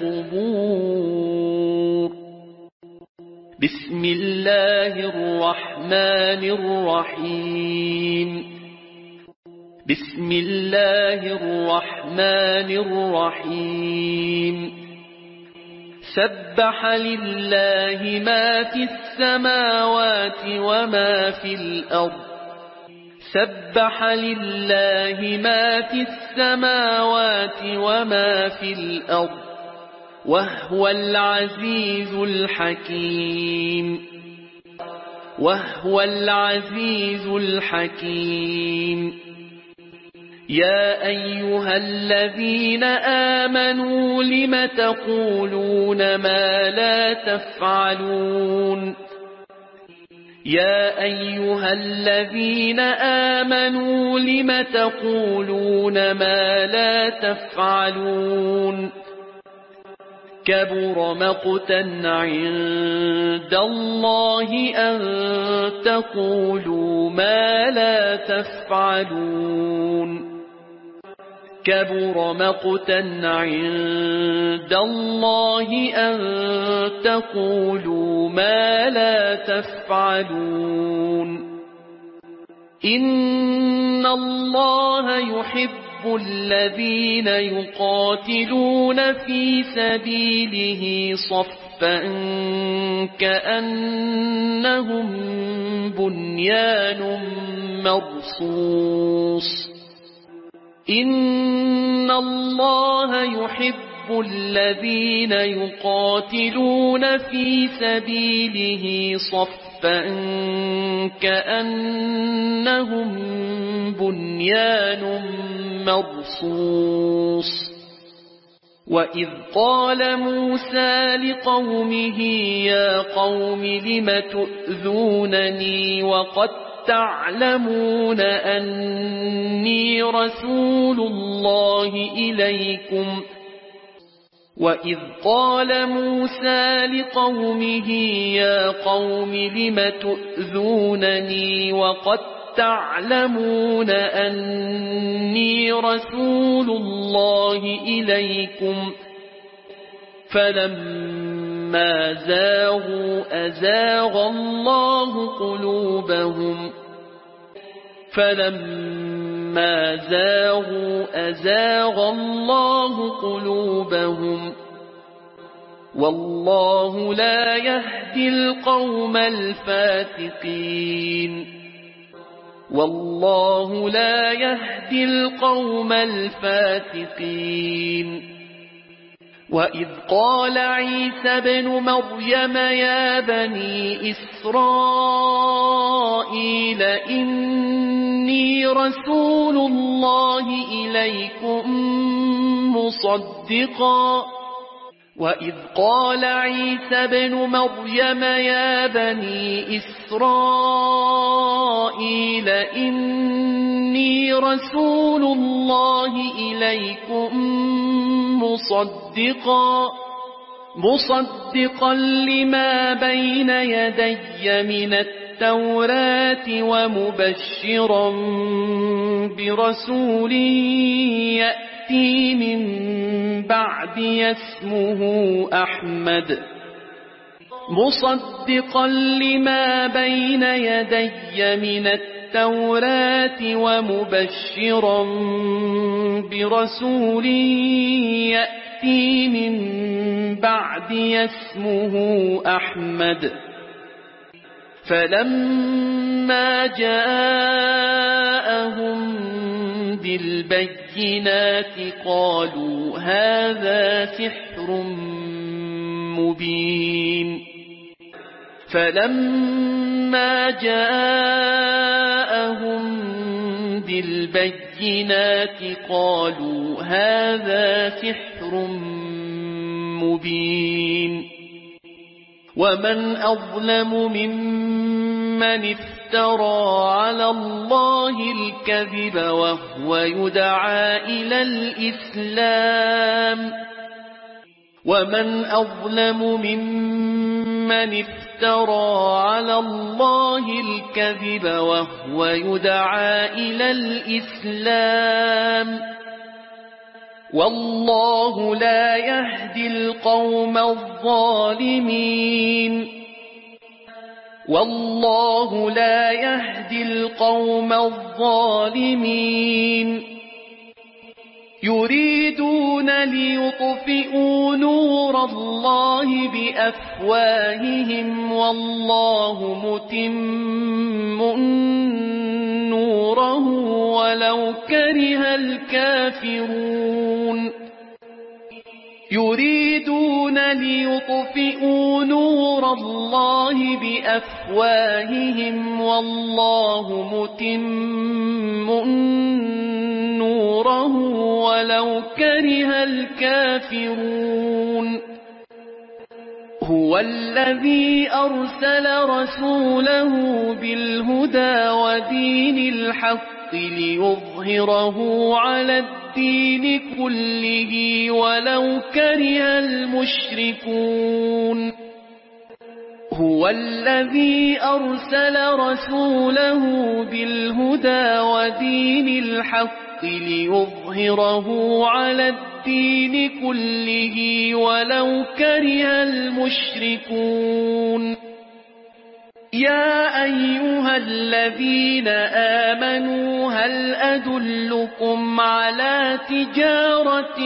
القبور بسم الله الرحمن الرحيم بسم الله الرحمن الرحيم سبح لله ما في السماوات وما في الأرض سبح لله ما في السماوات وما في الأرض وهو العزيز الحكيم يا أيها الذين آمنوا لم تقولون ما لا تفعلون يا أيها الذين آمنوا لم تقولون ما لا تفعلون كبر مقتا عند الله أن تقولوا ما لا تفعلون كبر مقتا عند الله أن تقولوا ما لا تفعلون إن الله يحب الذين يقاتلون في سبيله صفا كأنهم بنيان مرصوص إن الله يحب الذين يقاتلون في سبيله صفا كأنهم بنيان مرصوص وإذ قال موسى لقومه يا قوم لم تؤذونني وقد تعلمون أني رسول الله إليكم وإذ قال موسى لقومه يا قوم لم تؤذونني وقد تعلمون أني رسول الله إليكم فلما زاغوا أزاغ الله قلوبهم والله لا يهدي القوم الفاسقين وإذ قال عيسى ابن مريم يا بني إسرائيل إني رسول الله إليكم مصدقا لما بين يدي من التوراة ومبشرا برسول يأتي من بعدي اسمه أحمد فلما جاءهم بالبينات قالوا هذا سحر مبين ومن أظلم ممن افترى على الله الكذب وهو يدعى إلى الإسلام والله لا يهدي القوم الظالمين يريدون ليطفئوا نور الله بأفواههم والله متم نوره ولو كره الكافرون هو الذي أرسل رسوله بالهدى ودين الحق ليظهره على الدين كله ولو كره المشركون يا أيها الذين آمنوا هل أدلكم على تجارة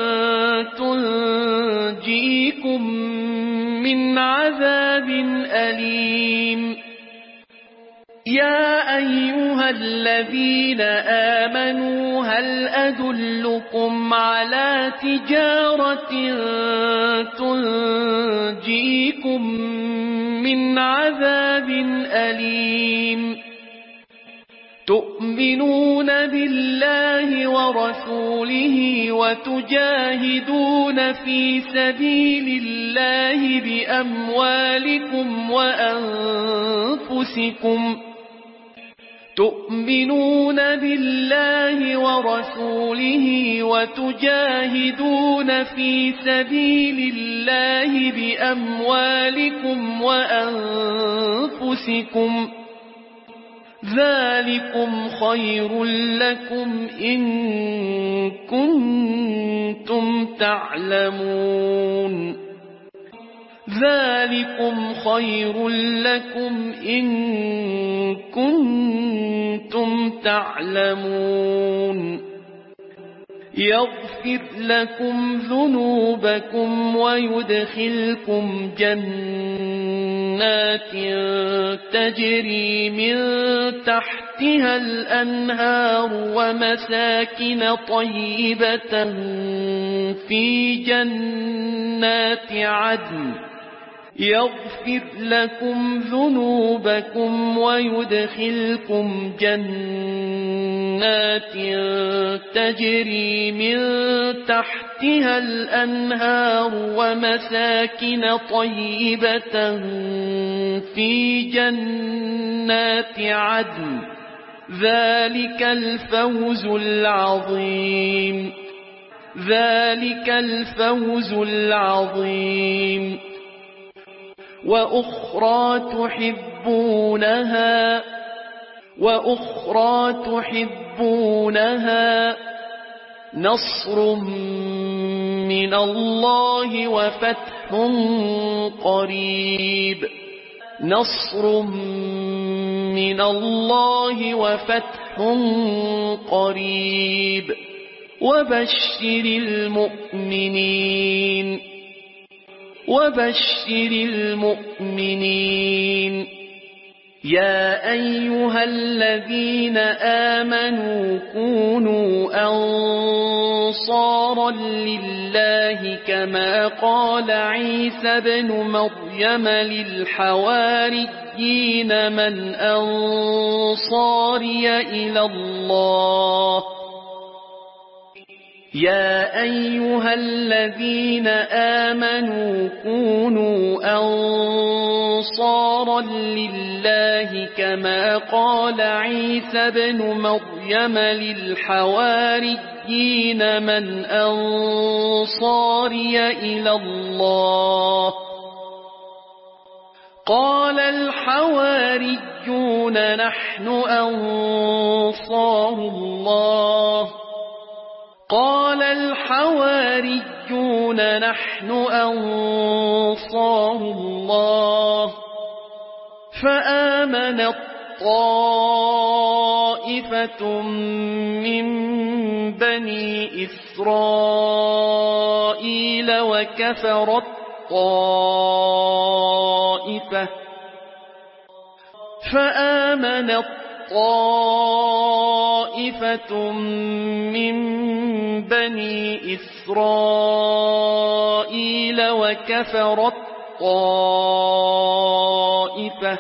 تنجيكم من عذاب أليم يا أيها الذين آمنوا هل أدلكم على تجارة تنجيكم من عذاب أليم تؤمنون بالله ورسوله وتجاهدون في سبيل الله بأموالكم وأنفسكم تؤمنون بالله ورسوله وتجاهدون في سبيل الله بأموالكم وأنفسكم ذلكم خير لكم إن كنتم تعلمون ذلكم خير لكم إن كنتم تعلمون يغفر لكم ذنوبكم ويدخلكم جنات تجري من تحتها الأنهار ومساكن طيبة في جنات عدن يغفر لكم ذنوبكم ويدخلكم جنات تجري من تحتها الأنهار ومساكن طيبة في جنات عدن ذلك الفوز العظيم ذلك الفوز العظيم وأخرى تحبونها نصر من الله وفتح قريب نصر من الله وفتح قريب وبشر المؤمنين يا أيها الذين آمنوا كونوا أنصارا لله كما قال عيسى بن مريم للحواريين من أنصاري إلى الله يا أيها الذين آمنوا كونوا أنصارا لله كما قال عيسى بن مريم للحواريين من أنصاري إلى الله قال الحواريون نحن أنصار الله قال الحواريون نحن أنصار الله فآمنت طائفة من بني إسرائيل وكفرت طائفة فآمنت طائفة من بني إسرائيل وكفرت طائفة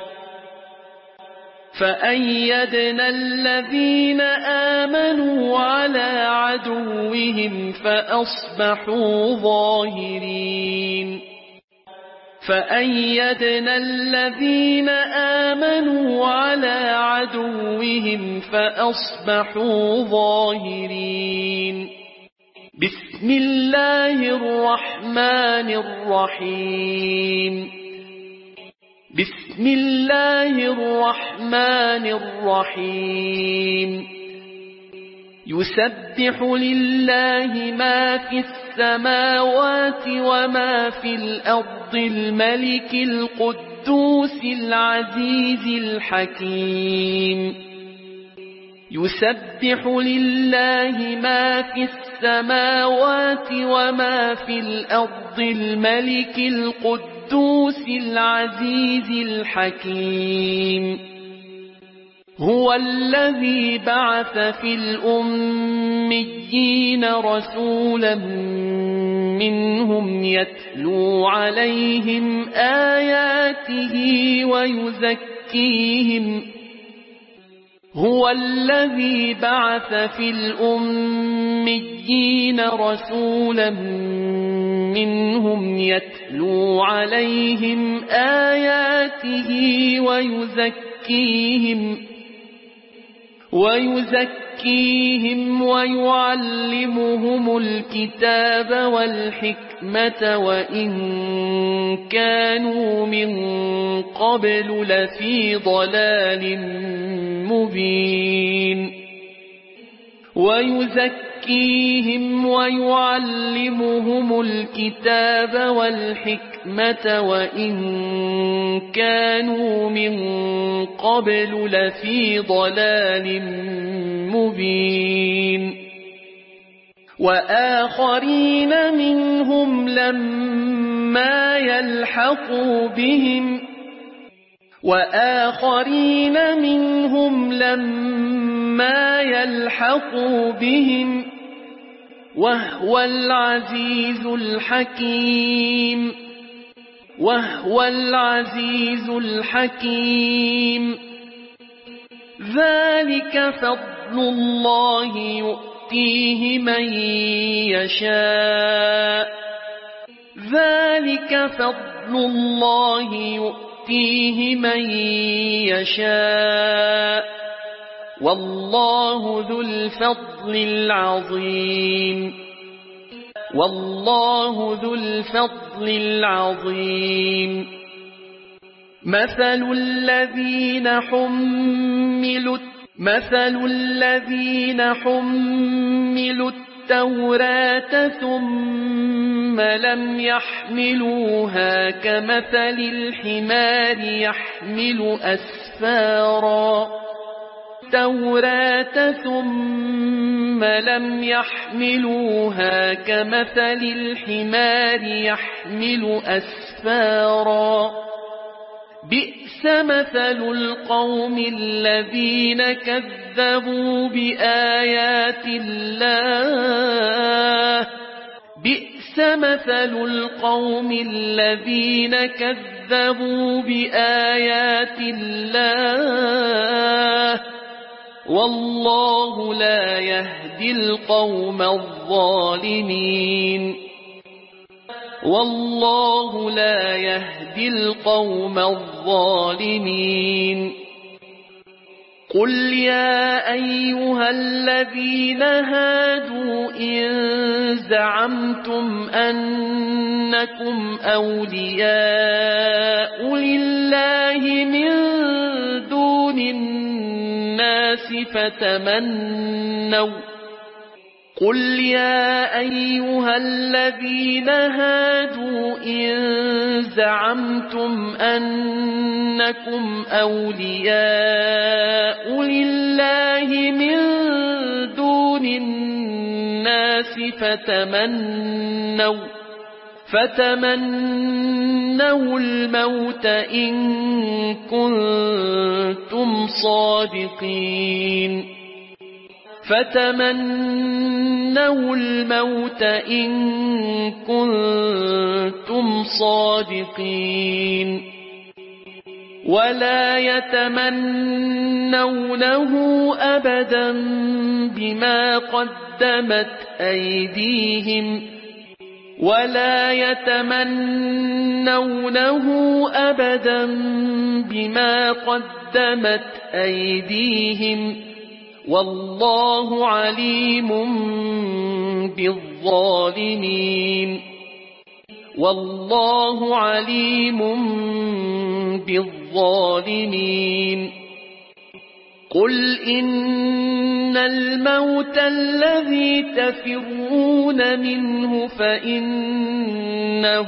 فأيدنا الذين آمنوا على عدوهم فأصبحوا ظاهرين فأيدنا الذين آمنوا على عدوهم فأصبحوا ظاهرين بسم الله الرحمن الرحيم بسم الله الرحمن الرحيم يسبح لله ما في السماوات وما في الأرض الملك القدوس العزيز الحكيم يسبح لله ما في السماوات وما في الأرض الملك القدوس العزيز الحكيم هو الذي بعث في الأميين رسولا منهم يتلو عليهم آياته ويزكيهم هو الذي بعث في الأميين رسولا منهم يتلو عليهم آياته ويزكيهم ويعلمهم الكتاب والحكمة وإن كانوا من قبل لفي ضلال مبين ويزكيهم ويعلمهم الكتاب والحكمة وإن كانوا من قبل لفي ضلال مبين وآخرين منهم لما يلحقوا بهم وهو العزيز الحكيم ذلك فضل الله يؤتيه من يشاء والله ذو الفضل العظيم مثل الذين حملوا التوراة ثم لم يحملوها كمثل الحمار يحمل أسفارا بئس مثل القوم الذين كذبوا بآيات الله والله لا يهدي القوم الظالمين قل يا أيها الذين هادوا إن زعمتم أنكم أولياء لله من دون الناس فتمنوا الموت إن كنتم صادقين ولا يتمنونه أبدا بما قدمت أيديهم والله عليم بالظالمين قل إن الموت الذي تفرون منه فإنه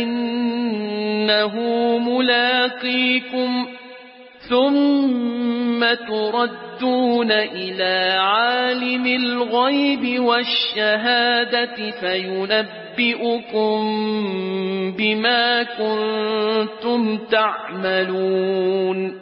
ملاقيكم ثم تردون إلى عالم الغيب والشهادة فينبئكم بما كنتم تعملون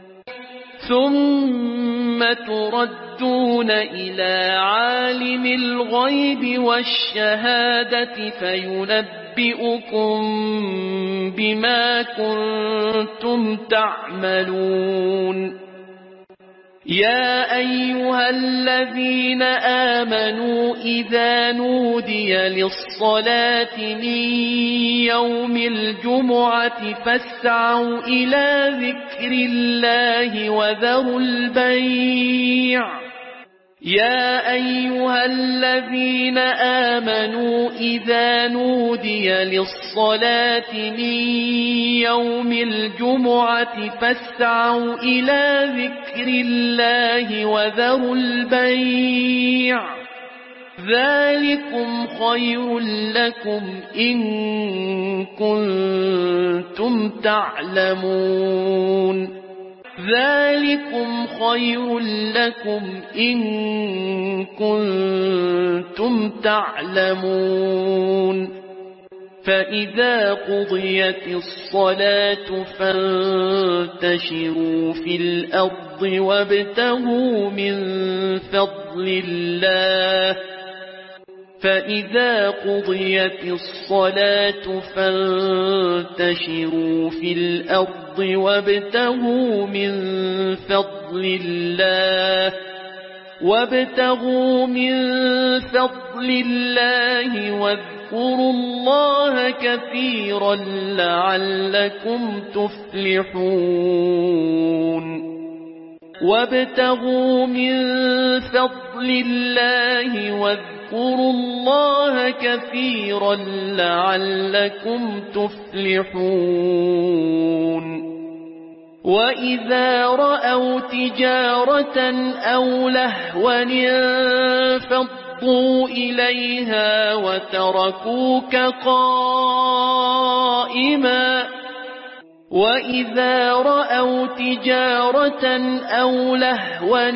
ثم تردون إلى عالم الغيب والشهادة فينبئكم بما كنتم تعملون يا أيها الذين آمنوا إذا نودي للصلاة من يوم الجمعة فاسعوا إلى ذكر الله وذروا البيع يا أيها الذين آمنوا إذا نودي للصلاة من يوم الجمعة فاسعوا إلى ذكر الله وذروا البيع ذلكم خير لكم إن كنتم تعلمون ذلكم خير لكم إن كنتم تعلمون فإذا قضيت الصلاة فانتشروا في الأرض وابتغوا من فضل الله فإذا قضيت الصلاة فانتشروا في الأرض وابتغوا من فضل الله واذكروا الله كثيرا لعلكم تفلحون وابتغوا من فضل الله واذكروا الله كثيرا لعلكم تفلحون وإذا رأوا تجارة أو لهوا انفضوا إليها وتركوك قائما وإذا رأوا تجارة أو لهوا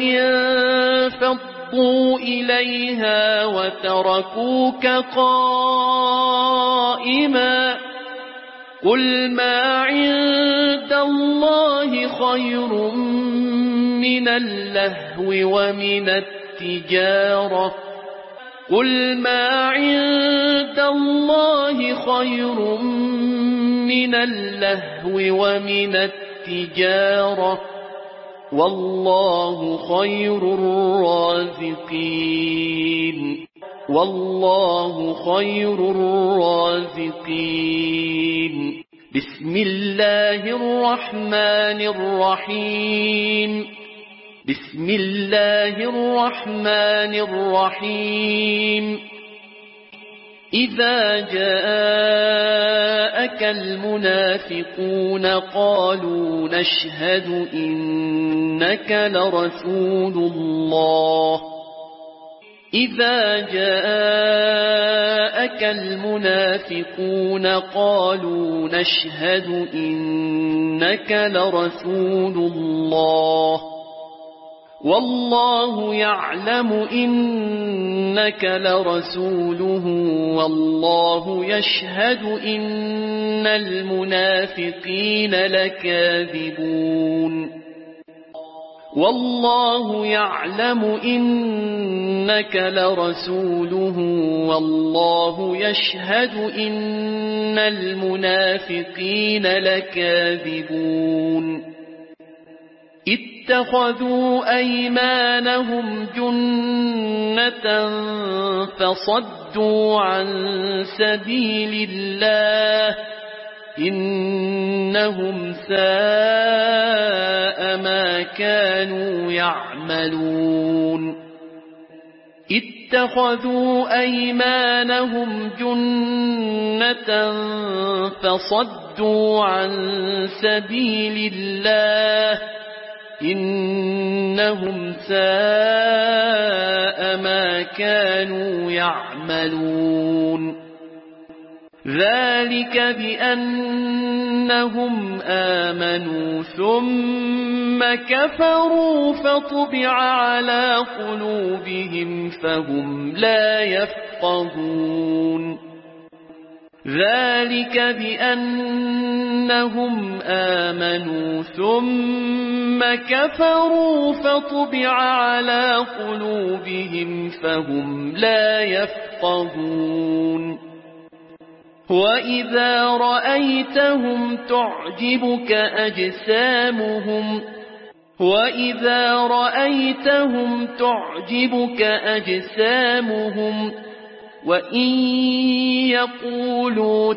انفضوا إليها وتركوك قائما قل ما عند الله خير من اللهو ومن التجارة قل ما عند الله خير من اللهو ومن التجارة والله خير الرازقين والله خير الرازقين بسم الله الرحمن الرحيم بسم الله الرحمن الرحيم إذا جاءك المنافقون قالوا نشهد إنك لرسول الله إذا جاءك المنافقون قالوا نشهد إنك لرسول الله والله يعلم إنك لرسوله والله يشهد إن المنافقين لكاذبون والله يعلم إنك لرسوله والله يشهد إن المنافقين لكاذبون اتخذوا أيمانهم جنة فصدوا عن سبيل الله إنهم ساء ما كانوا يعملون اتخذوا أيمانهم جنة فصدوا عن سبيل الله إنهم ساء ما كانوا يعملون ذلك بأنهم آمنوا ثم كفروا فطبع على قلوبهم فهم لا يفقهون ذلك بأنهم آمنوا ثم كفروا فطبع على قلوبهم فهم لا يفقهون وإذا رأيتهم تعجبك أجسامهم وإن يقولوا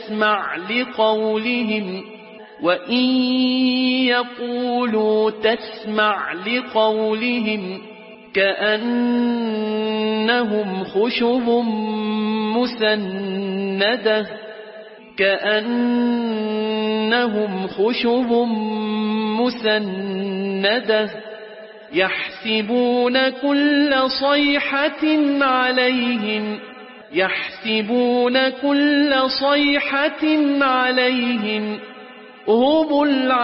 تسمع لقولهم كأنهم خشب مسندة يحسبون كل صيحة عليهم هم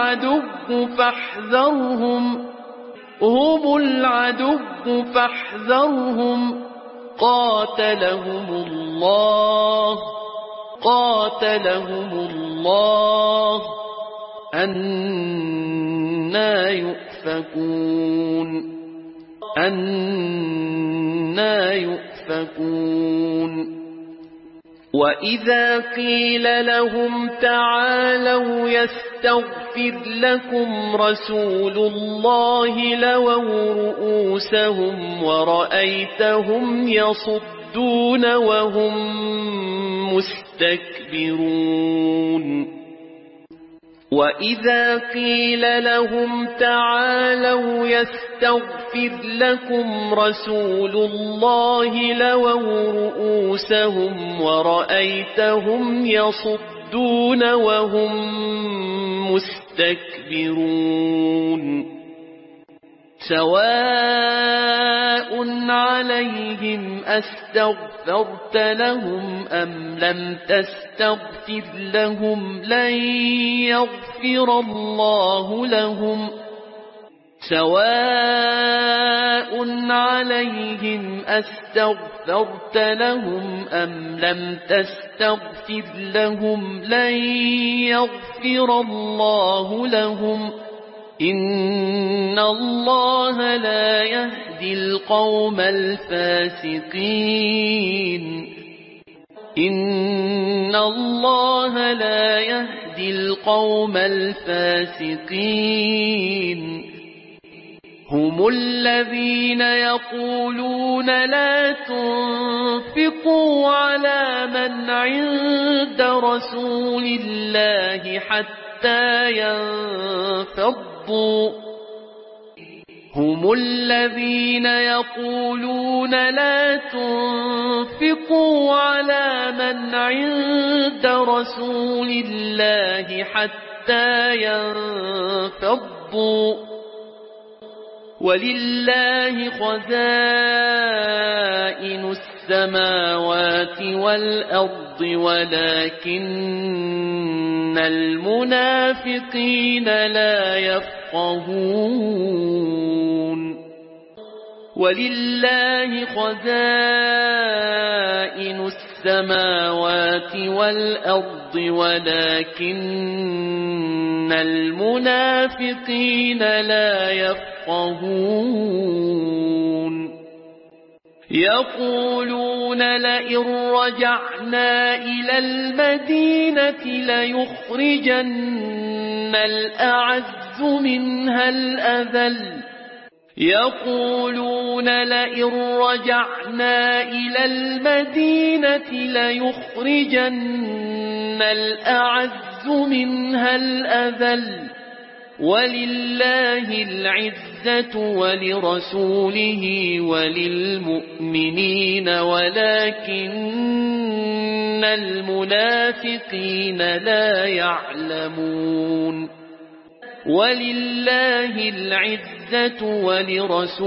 العدو فاحذرهم قاتلهم الله أنى يؤفكون وإذا قيل لهم تعالوا يستغفر لكم رسول الله لووا رؤوسهم ورأيتهم يصدون وهم مستكبرون وإذا قيل لهم تعالوا يستغفر لكم رسول الله لووا رؤوسهم ورأيتهم يصدون وهم مستكبرون سواء عليهم أستغفرت لهم أم لم تستغفر لهم لن يغفر الله لهم سواء عليهم أستغفرت لهم أم لم تستغفر لهم لن يغفر الله لهم إن الله لا يهدي القوم الفاسقين هم الذين يقولون لا تنفقوا على من عند رسول الله حتى ينفضوا هم الذين يقولون لا تنفقوا على من عند رسول الله حتى ينفضوا ولله خزائن السماوات والأرض ولكن المنافقين لا يفقهون ولله خزائن السماوات والأرض ولكن المنافقين لا يفقهون يقولون لئن رجعنا إلى المدينة ليخرجن الأعز منها الأذل يقولون لئن رجعنا إلى المدينة ليخرجن الأعز منها الأذل ولله العزة ولرسوله وللمؤمنين ولكن المنافقين لا يعلمون ولله العزة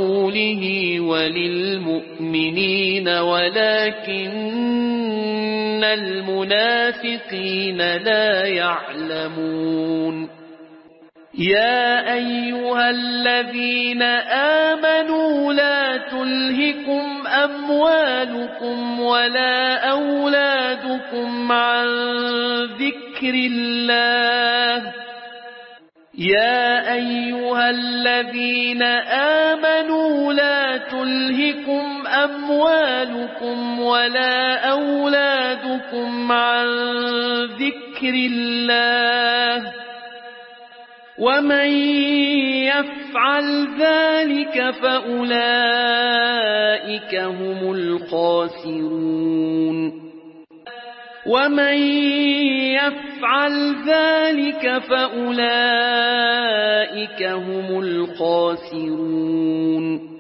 ولرسوله وللمؤمنين ولكن إن المنافقين لا يعلمون يا أيها الذين آمنوا لا تلهكم أموالكم ولا أولادكم عن ذكر الله يا أيها الذين آمنوا لا تلهكم أموالكم ولا أولادكم عن ذكر الله ومن يفعل ذلك فأولئك هم الخاسرون ومن يفعل ذلك فأولئك هم الخاسرون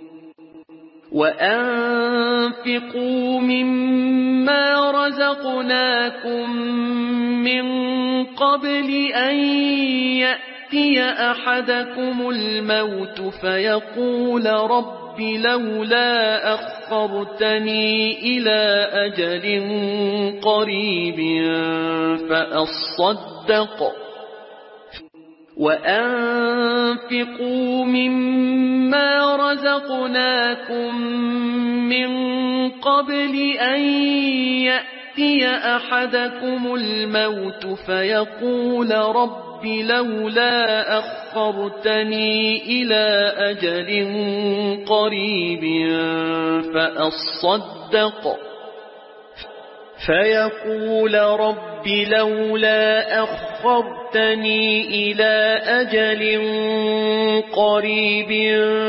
وأنفقوا مما رزقناكم من قبل أن يأتي أحدكم الموت فيقول رب لولا أخرتني إلى أجل قريب فأصدق وأنفقوا مما رزقناكم من قبل أن يأتي أحدكم الموت فيقول رب لولا أخرتني إلى أجل قريب فيقول رب لولا أخرتني إلى أجل قريب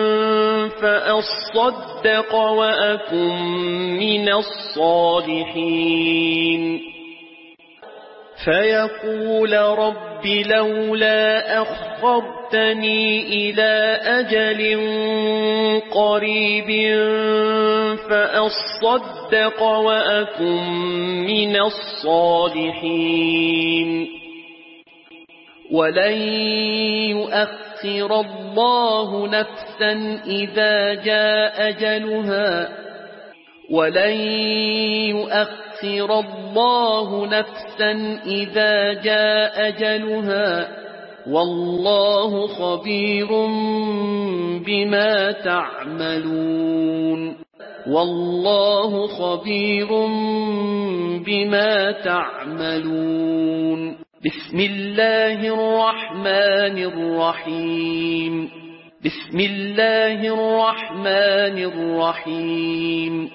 فأصدق وأكن من الصالحين فيقول رب لولا أخرتني إلى أجل قريب فأصدق وأكن من الصالحين ولن يؤخر الله نفسا إذا جاء أجلها ولن يؤخر الله نفسا إذا جاء أجلها والله خبير بما تعملون والله خبير بما تعملون بسم الله الرحمن الرحيم بسم الله الرحمن الرحيم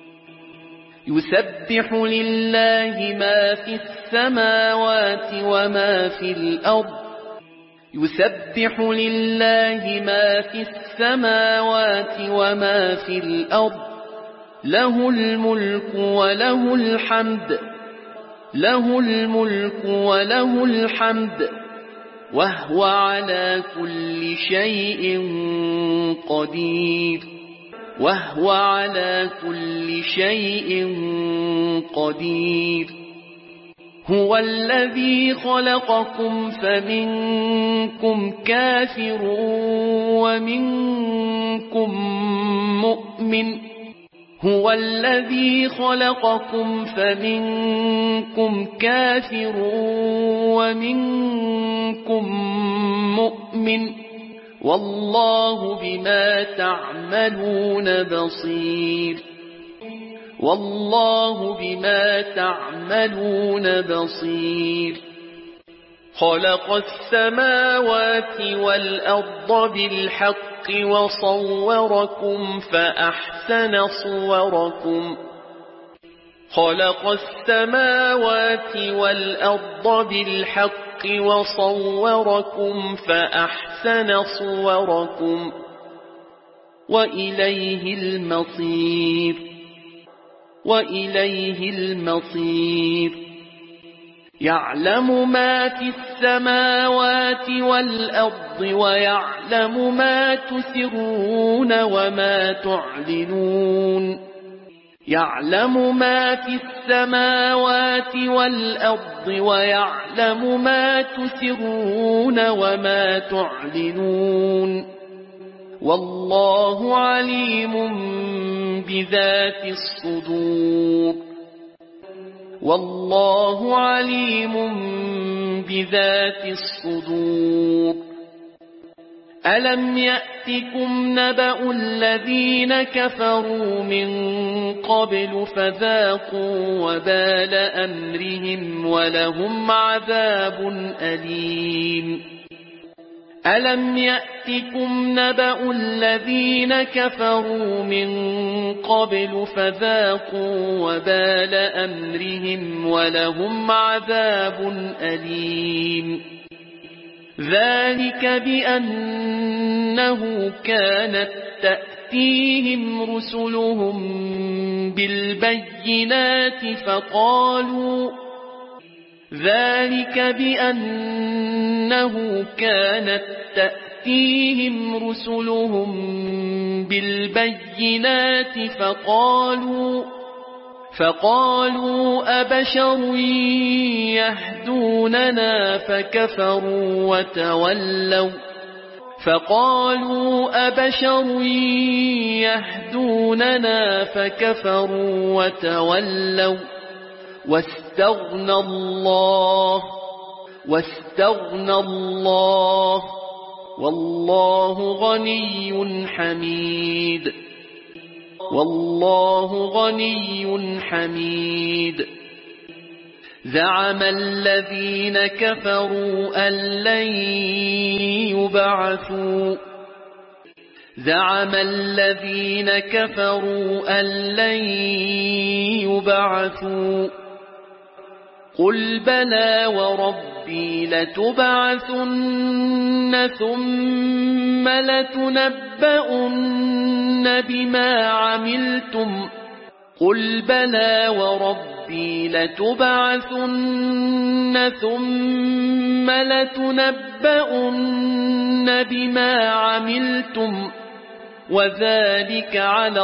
يسبح لله ما في السماوات وما في الأرض يسبح لله ما في السماوات وما في الأرض له الملك وله الحمد له الملك وله الحمد وهو على كل شيء قدير وهو على كل شيء قدير هو الذي خلقكم فمنكم كافر ومنكم مؤمن هو الذي خلقكم فمنكم كافر ومنكم مؤمن والله بما تعملون بصير والله بما تعملون بصير خلق السماوات والأرض بالحق وصوركم فأحسن صوركم خلق السماوات والأرض بالحق وصوركم فأحسن صوركم وإليه المصير وإليه المصير يعلم ما في السماوات والأرض ويعلم ما تسرون وما تعلنون يعلم ما في السماوات والأرض ويعلم ما تسرون وما تعلنون والله عليم بذات الصدور والله عليم بذات الصدور ألم يأتكم نبأ الذين كفروا من قبل فذاقوا وبال أمرهم ولهم عذاب أليم ألم يأتكم نبأ الذين كفروا من قبل فذاقوا وبال أمرهم ولهم عذاب أليم ذلك بأنه كانت تأتيهم رسلهم بالبينات فقالوا أبشر يهدوننا فكفروا وتولوا واستغنى الله والله غني حميد زعم الذين كفروا أن لن يبعثوا قل بلى وربي لتبعثن ثم لتنبؤن بما عملتم وذلك على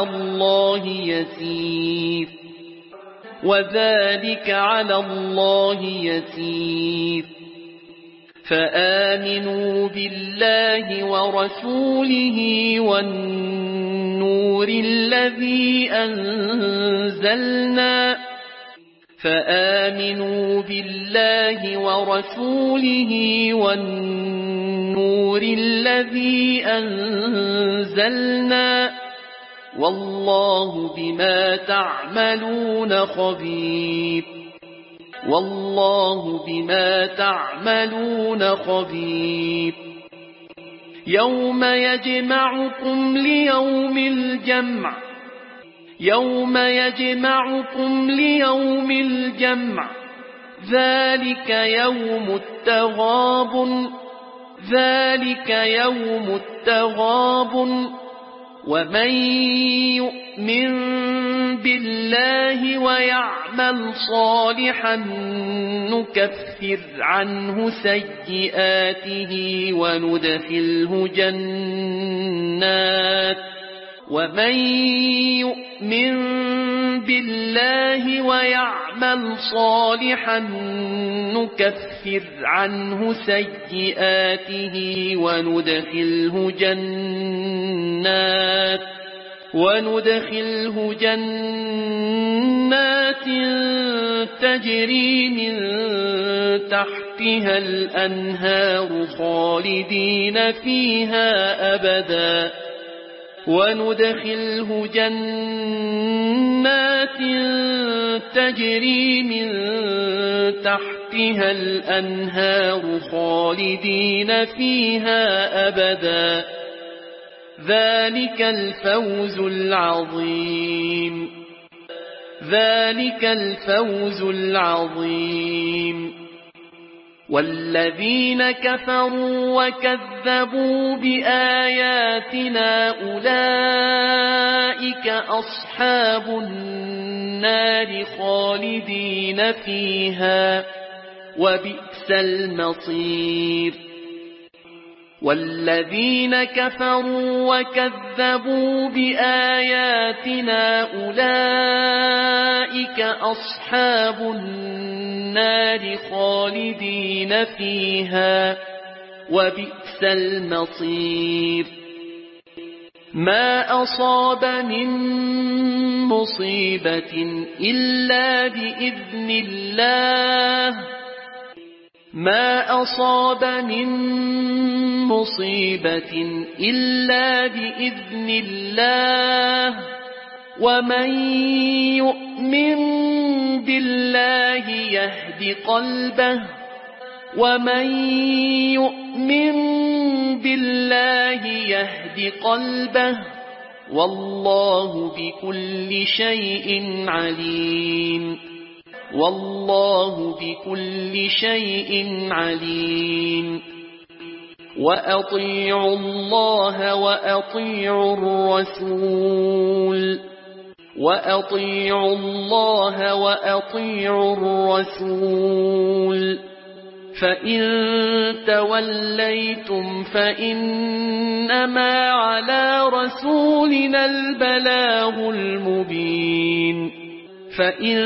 الله يسير فآمنوا بالله ورسوله والنور الذي أنزلنا والله بما تعملون خبير يوم يجمعكم ليوم الجمع ذلك يوم التغابن ومن يؤمن بالله ويعمل صالحا نكفر عنه سيئاته وندخله جنات تجري من تحتها الأنهار خالدين فيها أبدا ذلك الفوز العظيم والذين كفروا وكذبوا بآياتنا أولئك أصحاب النار خالدين فيها وبئس المصير والذين كفروا وكذبوا بآياتنا أولئك أصحاب النار خالدين فيها وبئس المصير ما أصاب من مصيبة إلا بإذن الله ما أصاب من مصيبة إلا بإذن الله ومن يؤمن بالله يهد قلبه ومن يؤمن بالله يهد قلبه والله بكل شيء عليم والله بكل شيء عليم وأطيعوا الله وأطيعوا الرسول وأطيعوا الله وأطيعوا الرسول فإن توليتم فإنما على رسولنا البلاغ المبين فإن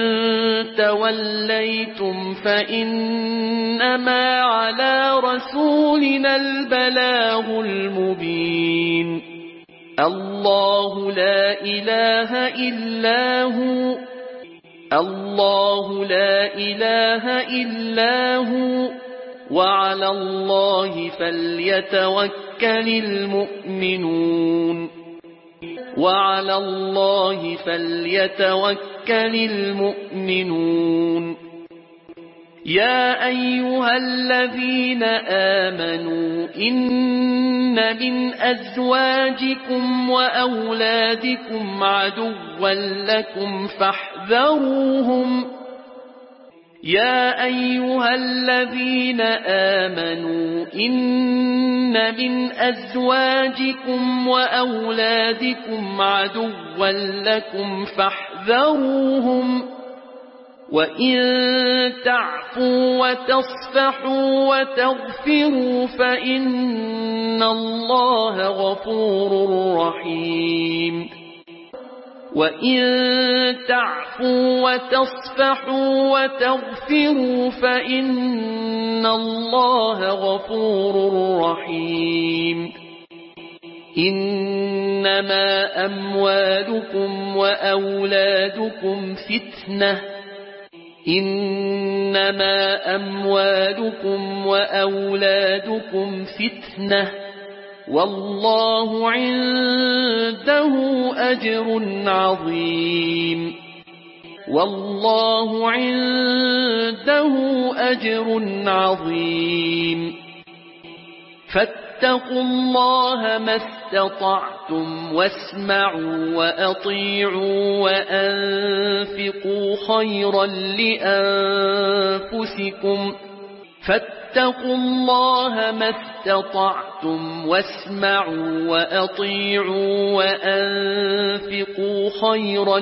توليتم فإنما على رسولنا البلاغ المبين الله لا إله إلا هو الله لا إله إلا هو وعلى الله فليتوكل المؤمنون وعلى الله فليتوكل المؤمنون يا أيها الذين آمنوا إن من أزواجكم وأولادكم عدوا لكم فاحذروهم يا أيها الذين آمنوا إن من أزواجكم وأولادكم عدوا لكم فاحذروهم وإن تعفوا وتصفحوا وتغفروا فإن الله غفور رحيم وإن تعفوا وتصفحوا وتغفروا فإن الله غفور رحيم إنما أموالكم وأولادكم فتنة إنما أموالكم وأولادكم فتنة والله عنده أجر عظيم والله عنده أجر عظيم فاتقوا الله ما استطعتم واسمعوا وأطيعوا وأنفقوا خيرا لأنفسكم فاتقوا الله ما استطعتم واسمعوا وأطيعوا وأنفقوا خيرا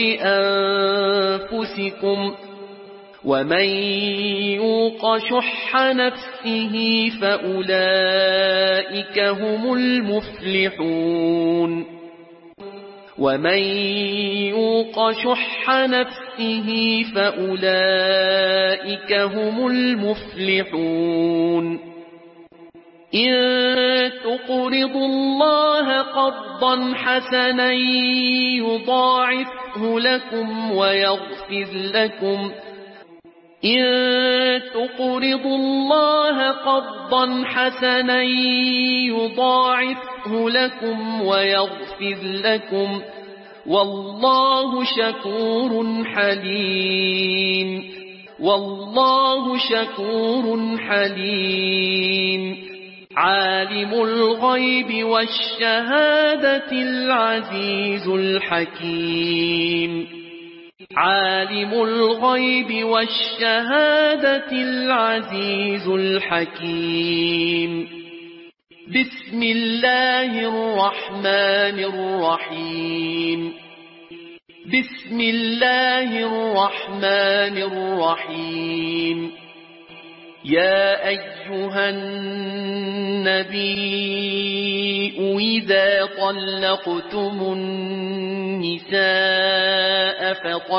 لأنفسكم ومن يوق شح نفسه فأولئك هم المفلحون ومن يوق شح نفسه فأولئك هم المفلحون إن تقرضوا الله قرضا حسنا يضاعفه لكم ويغفر لكم إن تقرضوا الله قرضا حسنا يضاعفه لكم ويغفر لكم والله شكور حليم والله شكور حليم عالم الغيب والشهادة العزيز الحكيم عالم الغيب والشهادة العزيز الحكيم بسم الله الرحمن الرحيم بسم الله الرحمن الرحيم يا أيها النبي إذا طلقتم النساء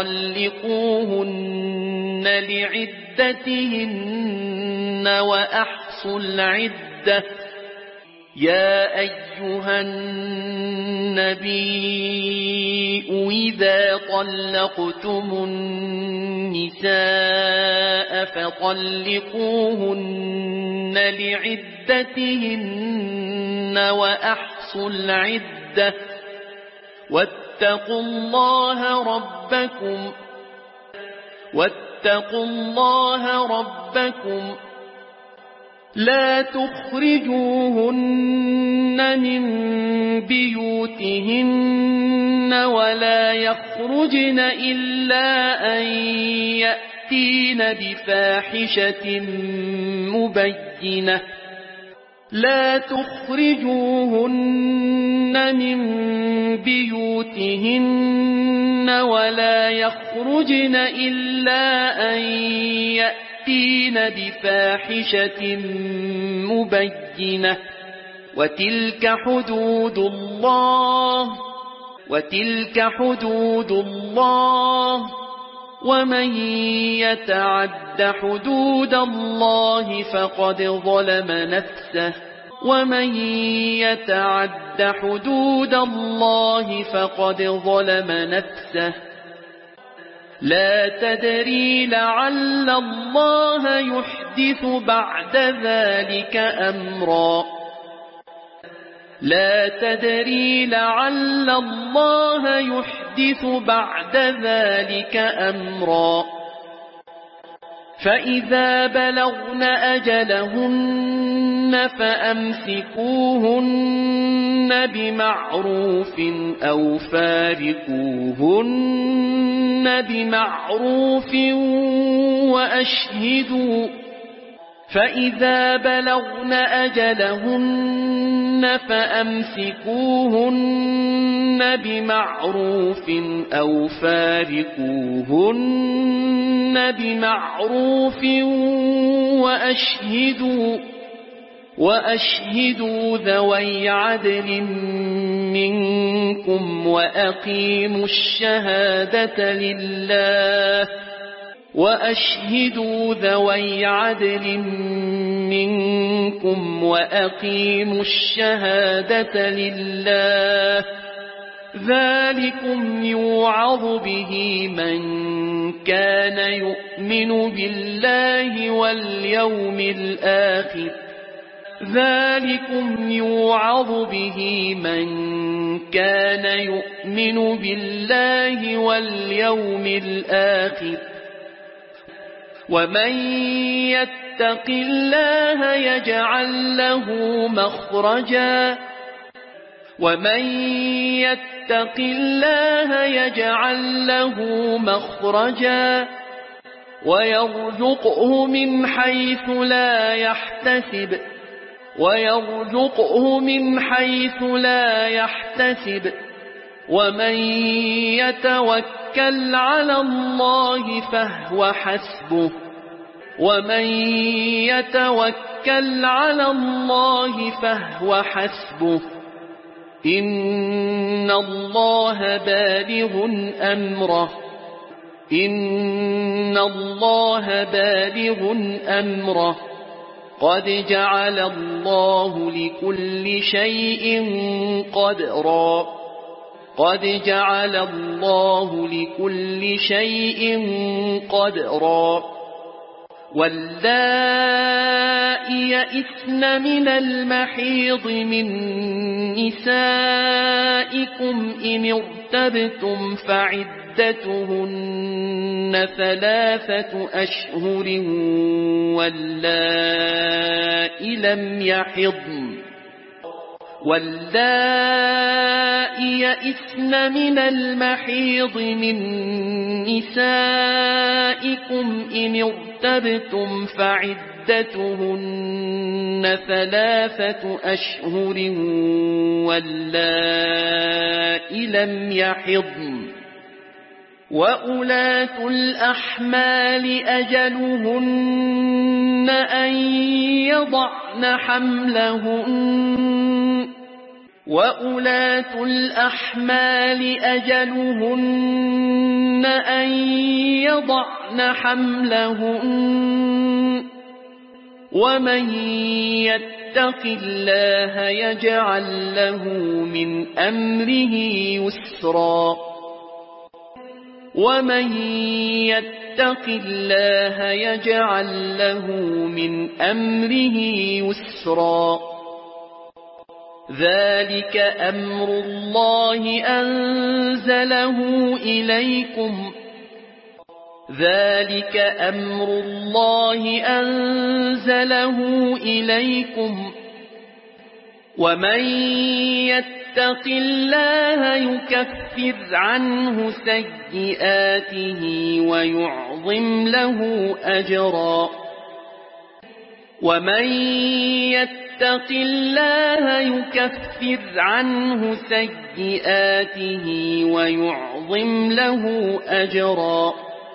فطلقوهن لعدتهن وأحصوا العدة يا أيها النبي إذا طلقتم النساء فطلقوهن لعدتهن وأحصوا العدة واتقوا الله ربكم لا تخرجوهن من بيوتهن ولا يخرجن إلا أن يأتين بفاحشة مبينة وتلك حدود الله ومن يتعد حدود الله فقد ظلم نفسه لا تدري لعل الله يحدث بعد ذلك أمرا فإذا بلغن أجلهن فأمسكوهن بمعروف أو فارقوهن بمعروف وأشهدوا ذوي عدل منكم وأقيموا الشهادة لله ذلكم يوعظ به من كان يؤمن بالله واليوم الآخر ومن يتق الله يجعل له مخرجا ويرزقه من حيث لا يحتسب ومن يتوكل على الله فهو حسبه إن الله بالغ أمره قد جعل الله لكل شيء قدرا واللائي يئسن من المحيض من نسائكم إن ارتبتم فعدتهن 3 أشهر واللائي يئسن من المحيض من نسائكم إن ارتبتم فعدتهن 3 أشهر واللائي لم يحضن وأولاة الأحمال أجلهن أن يضعن حملهن ومن يتق يتق الله يجعل له من أمره يسرا ومن يتق الله يجعل له من أمره يسرا ذلك أمر الله أنزله إليكم ذلك أمر الله أنزله إليكم ومن يتق الله يكفر عنه سيئاته ويعظم له أجرا ومن يتق الله يكفر عنه سيئاته ويعظم له أجرا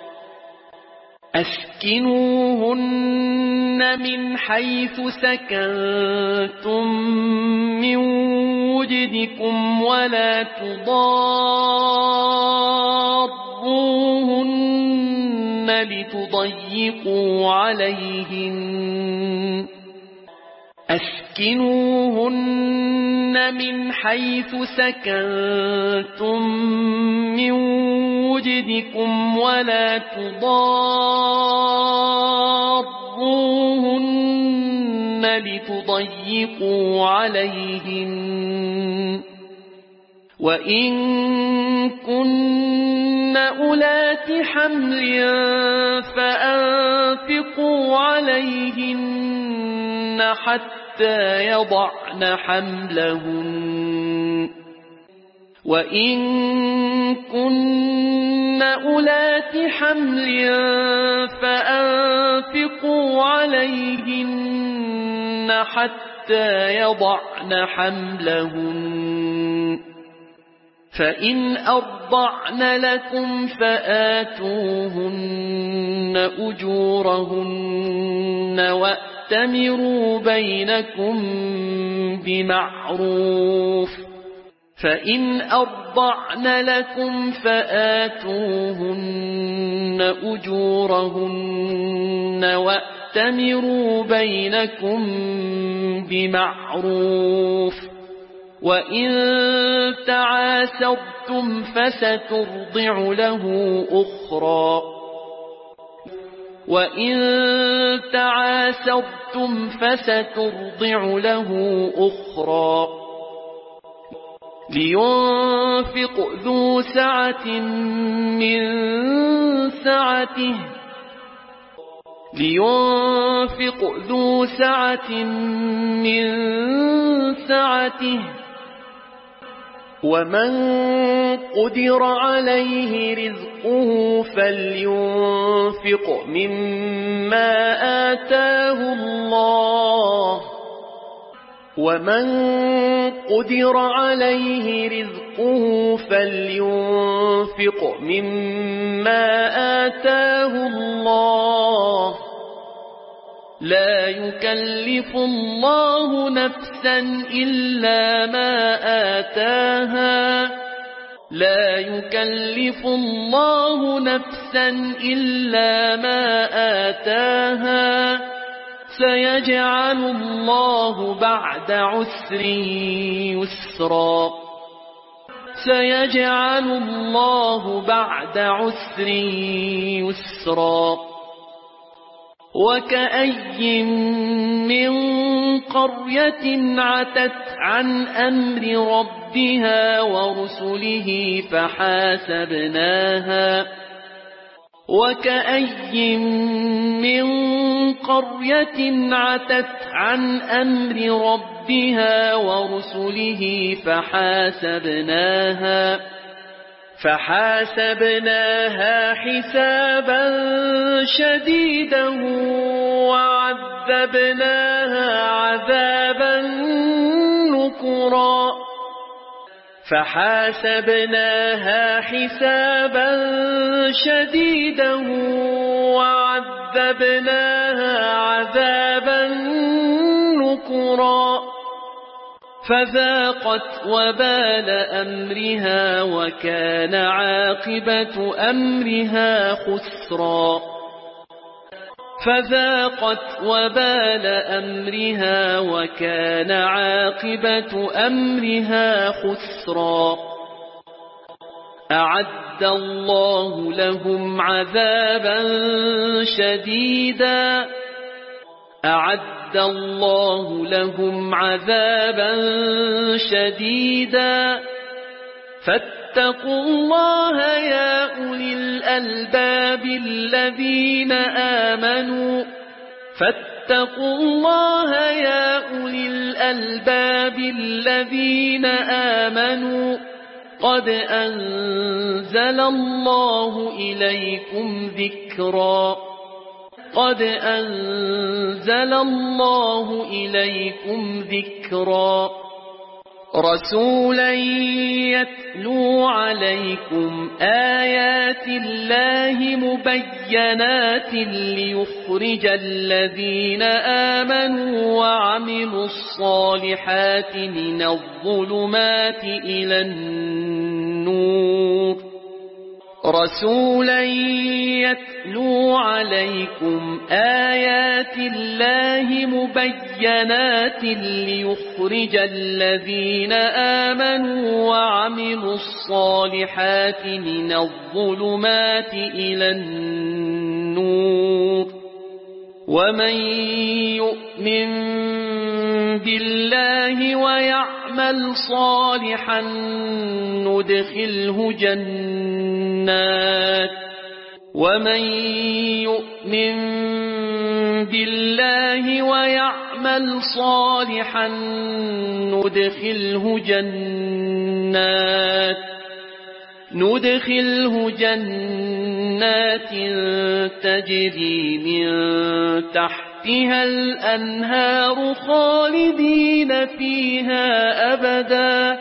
أسكنوهن من حيث سكنتم من وجدكم ولا تضاروهن لتضيقوا عليهن أسكنوهن من حيث سكنتم من وجدكم ولا تضاروهن لتضيقوا عليهن وإن كن أولات حمل فأنفقوا عليهن حتى يضعن حملهن وإن كن أولات حمل فأنفقوا عليهن حتى يضعن حملهن فإن أرضعن لكم فآتوهن أجورهن وأتمروا بينكم بمعروف فإن أرضعن لكم فآتوهن أجورهن وأتمروا بينكم بمعروف وإن تعاسرتم فسترضع له أخرى وإن تعاسرتم فسترضع له أخرى لينفق ذو سعة من سعته لينفق ذو سعة من سعته ومن قدر عليه رزقه فلينفق مما آتاه الله ومن قدر عليه رزقه فلينفق مما آتاه الله لا يكلف الله نفسا إلا ما آتاها لا يكلف الله نفسا إلا ما آتاها سيجعل الله بعد عسر يسرا سيجعل الله بعد عسر يسرا وكأي من قرية عتت عن أمر ربها ورسله فحاسبناها وكأي من قرية عتت عن أمر ربها ورسله فحاسبناها حسابا شديدا وعذبناها عذابا نكرا فحاسبناها حسابا شديدا وعذبناها عذابا نكرا فذاقت وبال أمرها وكان عاقبة أمرها خسرا فذاقت وبال أمرها وكان عاقبة أمرها خسرا. أعد الله لهم عذابا شديدا أعد الله لهم عذابا شديدا فاتقوا الله يا أولي الألباب الذين آمنوا فاتقوا الله يا أولي الألباب الذين آمنوا قد أنزل الله إليكم ذكرا قد أنزل الله إليكم ذكرا رسولا يتلو عليكم آيات الله مبينات ليخرج الذين آمنوا وعملوا الصالحات من الظلمات إلى النور رسولا يتلو عليكم آيات الله مبينات ليخرج الذين آمنوا وعملوا الصالحات من الظلمات إلى النور ومن يؤمن بالله ويعمل صالحا ندخله جنات ومن يؤمن بالله ويعمل صالحا ندخله جنات تجري من تحتها الأنهار خالدين فيها أبدا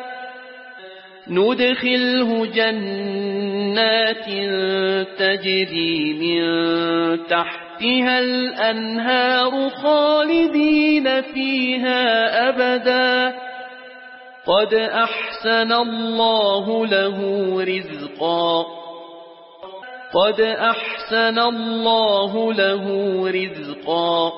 ندخله جنات تجري من تحتها الأنهار خالدين فيها أبدا قد أحسن الله له رزقا قد أحسن الله له رزقا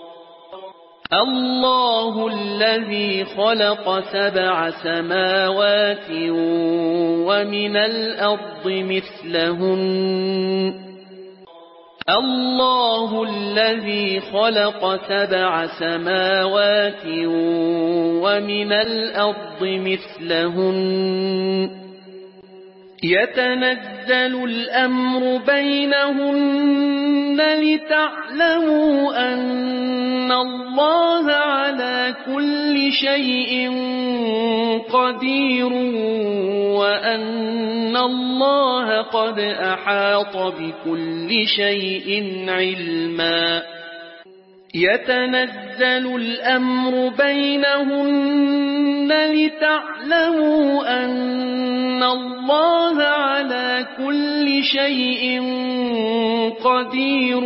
الله الذي خلق 7 سماوات ومن الأرض مثلهن الله الذي خلق 7 سماوات ومن الأرض مثلهن يتنزل الأمر بينهن لتعلموا أن الله على كل شيء قدير وأن الله قد أحاط بكل شيء علما يتنزل الأمر بينهن لتعلموا أن الله على كل شيء قدير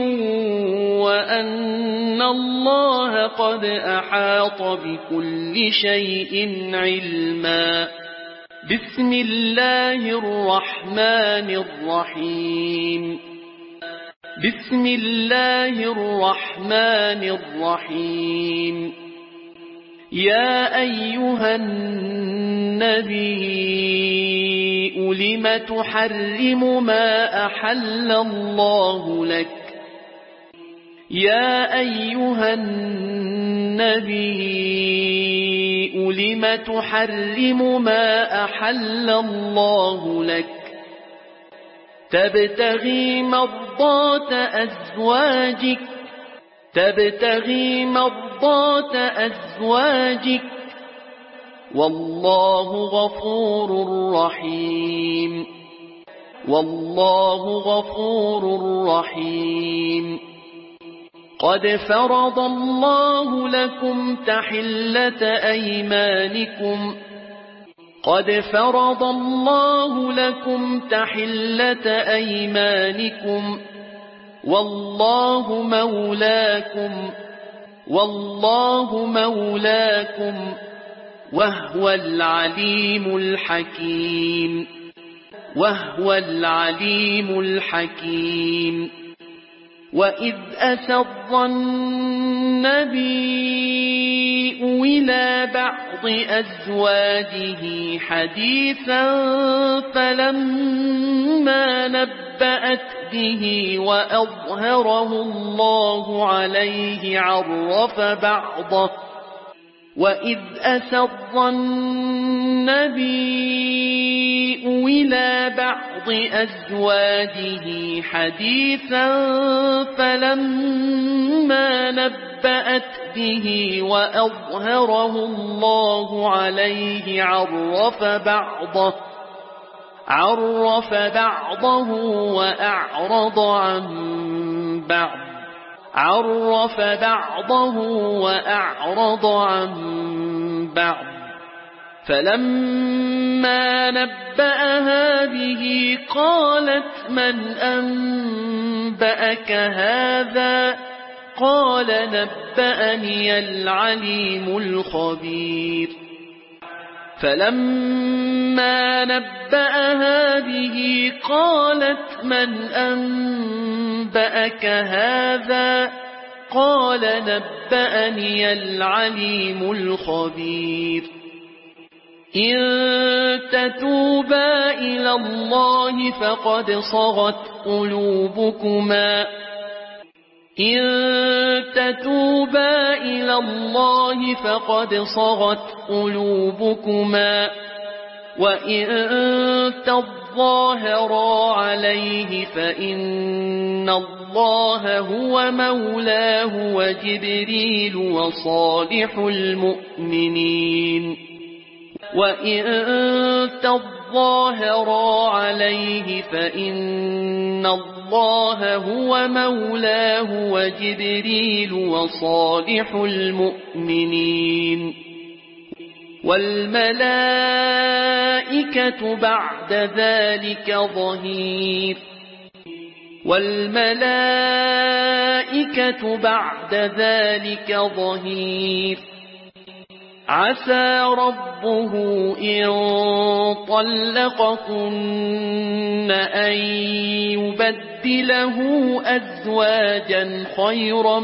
وأن الله قد أحاط بكل شيء علما بسم الله الرحمن الرحيم بسم الله الرحمن الرحيم يا أيها النبي لم تحرم ما أحل الله لك يا أيها النبي لم تحرم ما أحل الله لك تبتغي مرضات أزواجك والله غفور رحيم والله غفور رحيم قد فرض الله لكم تحلة أيمانكم قد فرض الله لكم تحلة أيمانكم والله مولاكم وهو العليم الحكيم وإذ أسر النبي إلى بعض أزواجه حديثا فلما نبأت به وأظهره الله عليه عرف بعضه وإذ أسر النبي إلى بعض أزواجه حديثا فلما نبأت به وأظهره الله عليه عرف بعضه وأعرض عن بعض فلما نبأها به قالت من أنبأك هذا قال نبأني العليم الخبير فلما نبأها به قالت من أنبأك هذا قال نبأني العليم الخبير إن تتوبا إلى الله فقد صغت قلوبكما وإن تظاهرا عليه فإن الله هو مولاه وجبريل وصالح المؤمنين والملائكة بعد ذلك ظهير عسى ربه إن طلقكن أن يبدله أزواجا خيرا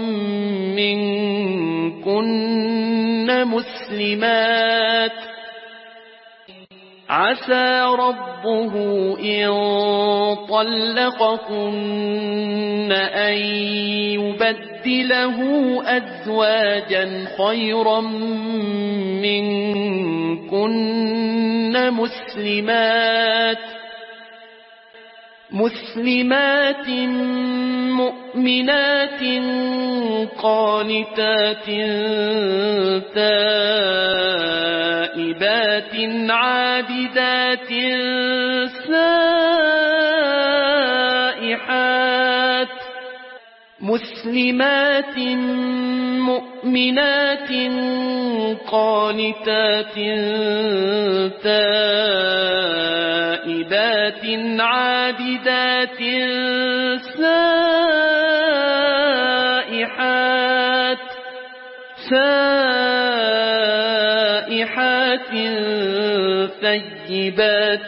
منكن مسلمات مؤمنات قانتات تائبات عابدات سائحات ثيبات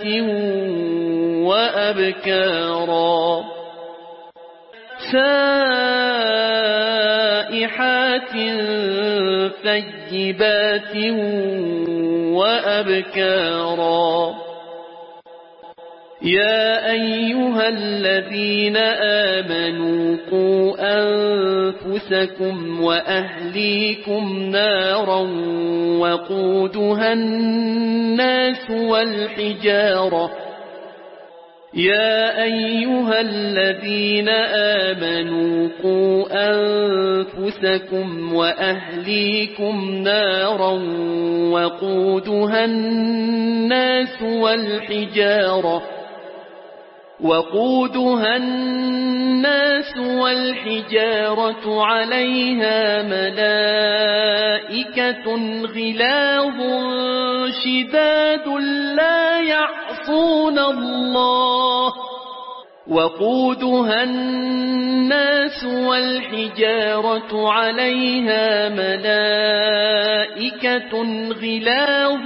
وأبكارا يا أيها الذين آمنوا قوا أنفسكم وأهليكم نارا وقودها الناس والحجارة عليها ملائكة غلاظ شداد لا يعصون الله وقودها الناس والحجارة عليها ملائكة غلاظ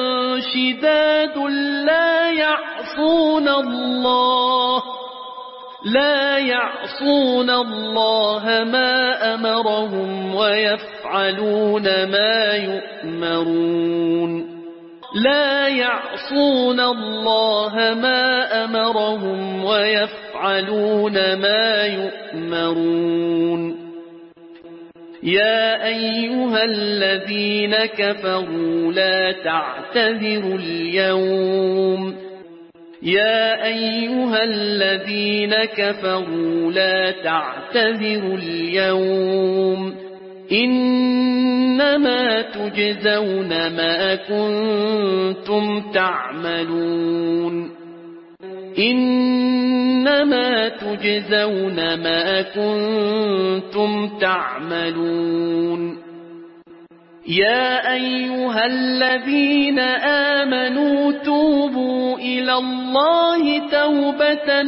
شداد لا يعصون الله لا يعصون الله ما أمرهم ويفعلون ما يؤمرون لا يعصون الله ما أمرهم ويفعلون ما يؤمرون يا أيها الذين كفروا لا تعتذروا اليوم يا أيها الذين كفروا لا تعتذروا اليوم إنما تجزون ما كنتم تعملون إنما تجزون ما كنتم تعملون يا أيها الذين آمنوا توبوا إلى الله توبة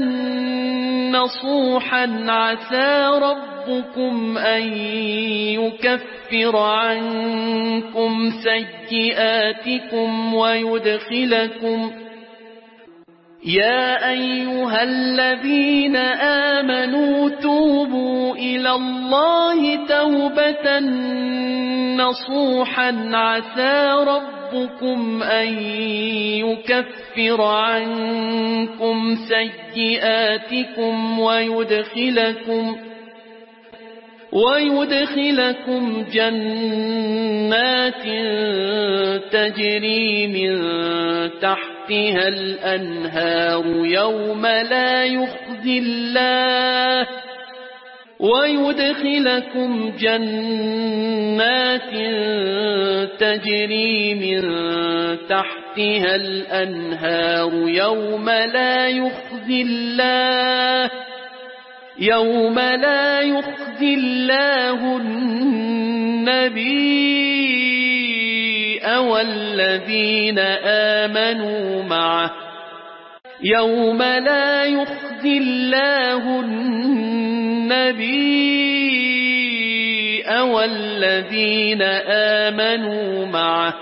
نصوحا عسى ربكم أن يكفر عنكم سيئاتكم ويدخلكم يا أيها الذين آمنوا توبوا إلى الله توبة نصوحا عسى ربكم أن يكفر عنكم سيئاتكم ويدخلكم جنات تجري من تحتها الأنهار يوم لا يخزي الله ويدخلكم جنات تجري من تحتها الأنهار يوم لا يخزي الله النبي والذين آمنوا معه يوم لا يخزي الله النبي والذين آمنوا معه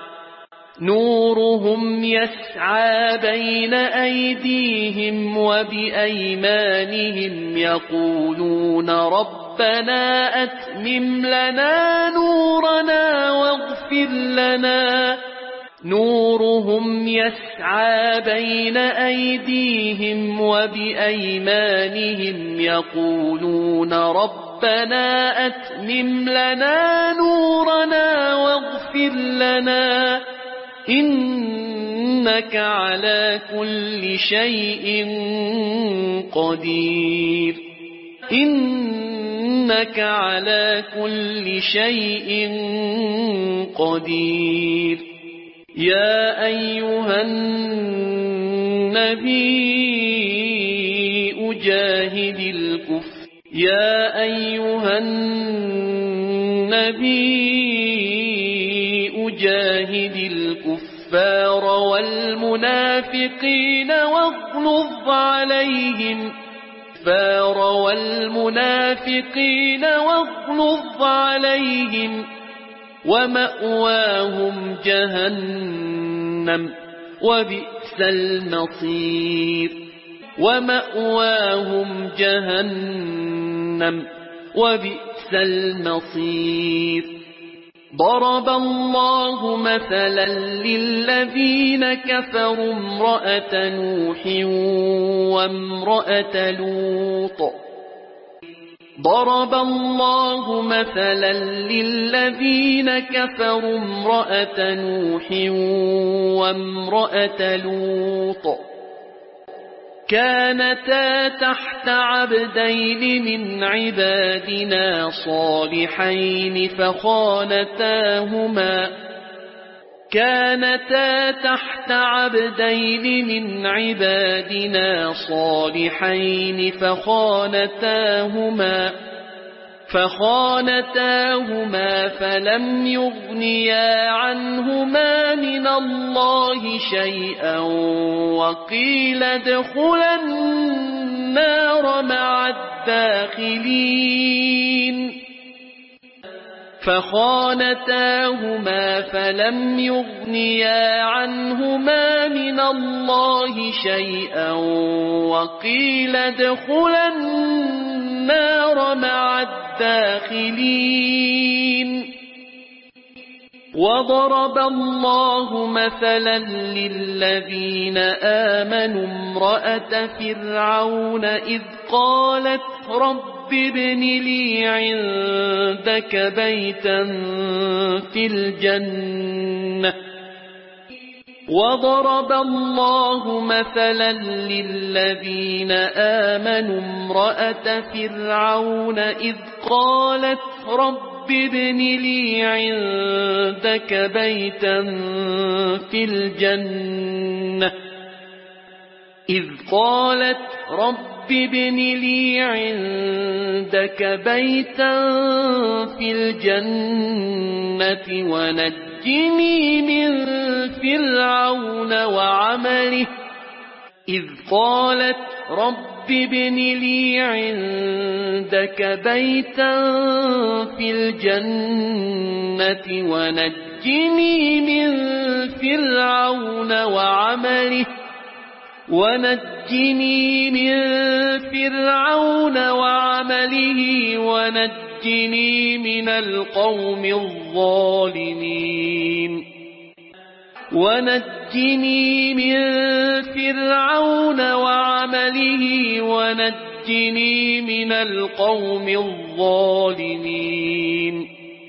نورهم يسعى بين أيديهم وبأيمانهم يقولون ربنا أتمم لنا نورنا واغفر لنا نورهم يسعى بين أيديهم وبأيمانهم يقولون ربنا أتمم لنا نورنا واغفر لنا إنك على كل شيء قدير إنك على كل شيء قدير يا أيها النبي جاهد الكفر يا أيها النبي جاهد الكفار والمنافقين واغلظ عليهم ومأواهم جهنم وبئس المصير ومأواهم جهنم وبئس المصير ضرب الله مثلا للذين كفروا امرأة نوح وامرأة لوط ضرب الله مثلا للذين كفروا امرأة نوح وامرأة لوط كانتا تحت عبدين من عبادنا صالحين فخانتاهما فلم يغنيا عنهما من الله شيئا وقيل ادخلا النار مع الداخلين فخانتاهما فلم يغنيا عنهما من الله شيئا وقيل ادخلا النار مع الداخلين. وضرب الله مثلا للذين آمنوا امرأة فرعون إذ قالت رب ابن لي عندك بيتا في الجنة. وضرب الله مثلا للذين آمنوا امرأة فرعون إذ قالت رب ابن لي عندك بيتا في الجنة. إذ قالت رب ابن لي عندك بيتا في الجنة ونجني من فرعون وعمله. إذ قالت رب ابن لي عندك بيتا في الجنة ونجني من فرعون وعمله ونجني من القوم الظالمين. ونجني من فرعون وعمله ونجني من القوم الظالمين.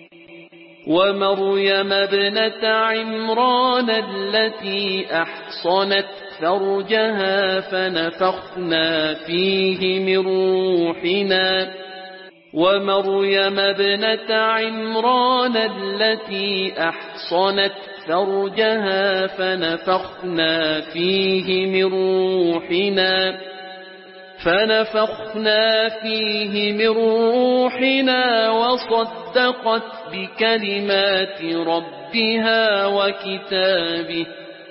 ومريم ابنة عمران التي أحصنت فرجها فنفخنا فيه من روحنا. ومريم ابنة عمران التي أحصنت فرجها فنفخنا فيه من روحنا وصدقت بكلمات ربها وكتابه.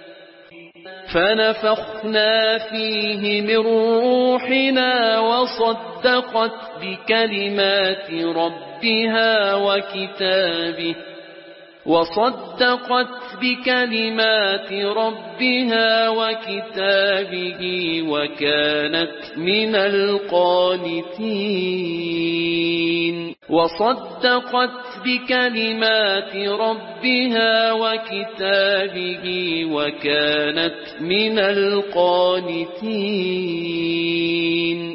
فنفخنا فيه من روحنا وصدقت بكلمات ربها وكتابه وكانت من القانتين. وصدقت بكلمات ربها وكتابه وكانت من القانتين.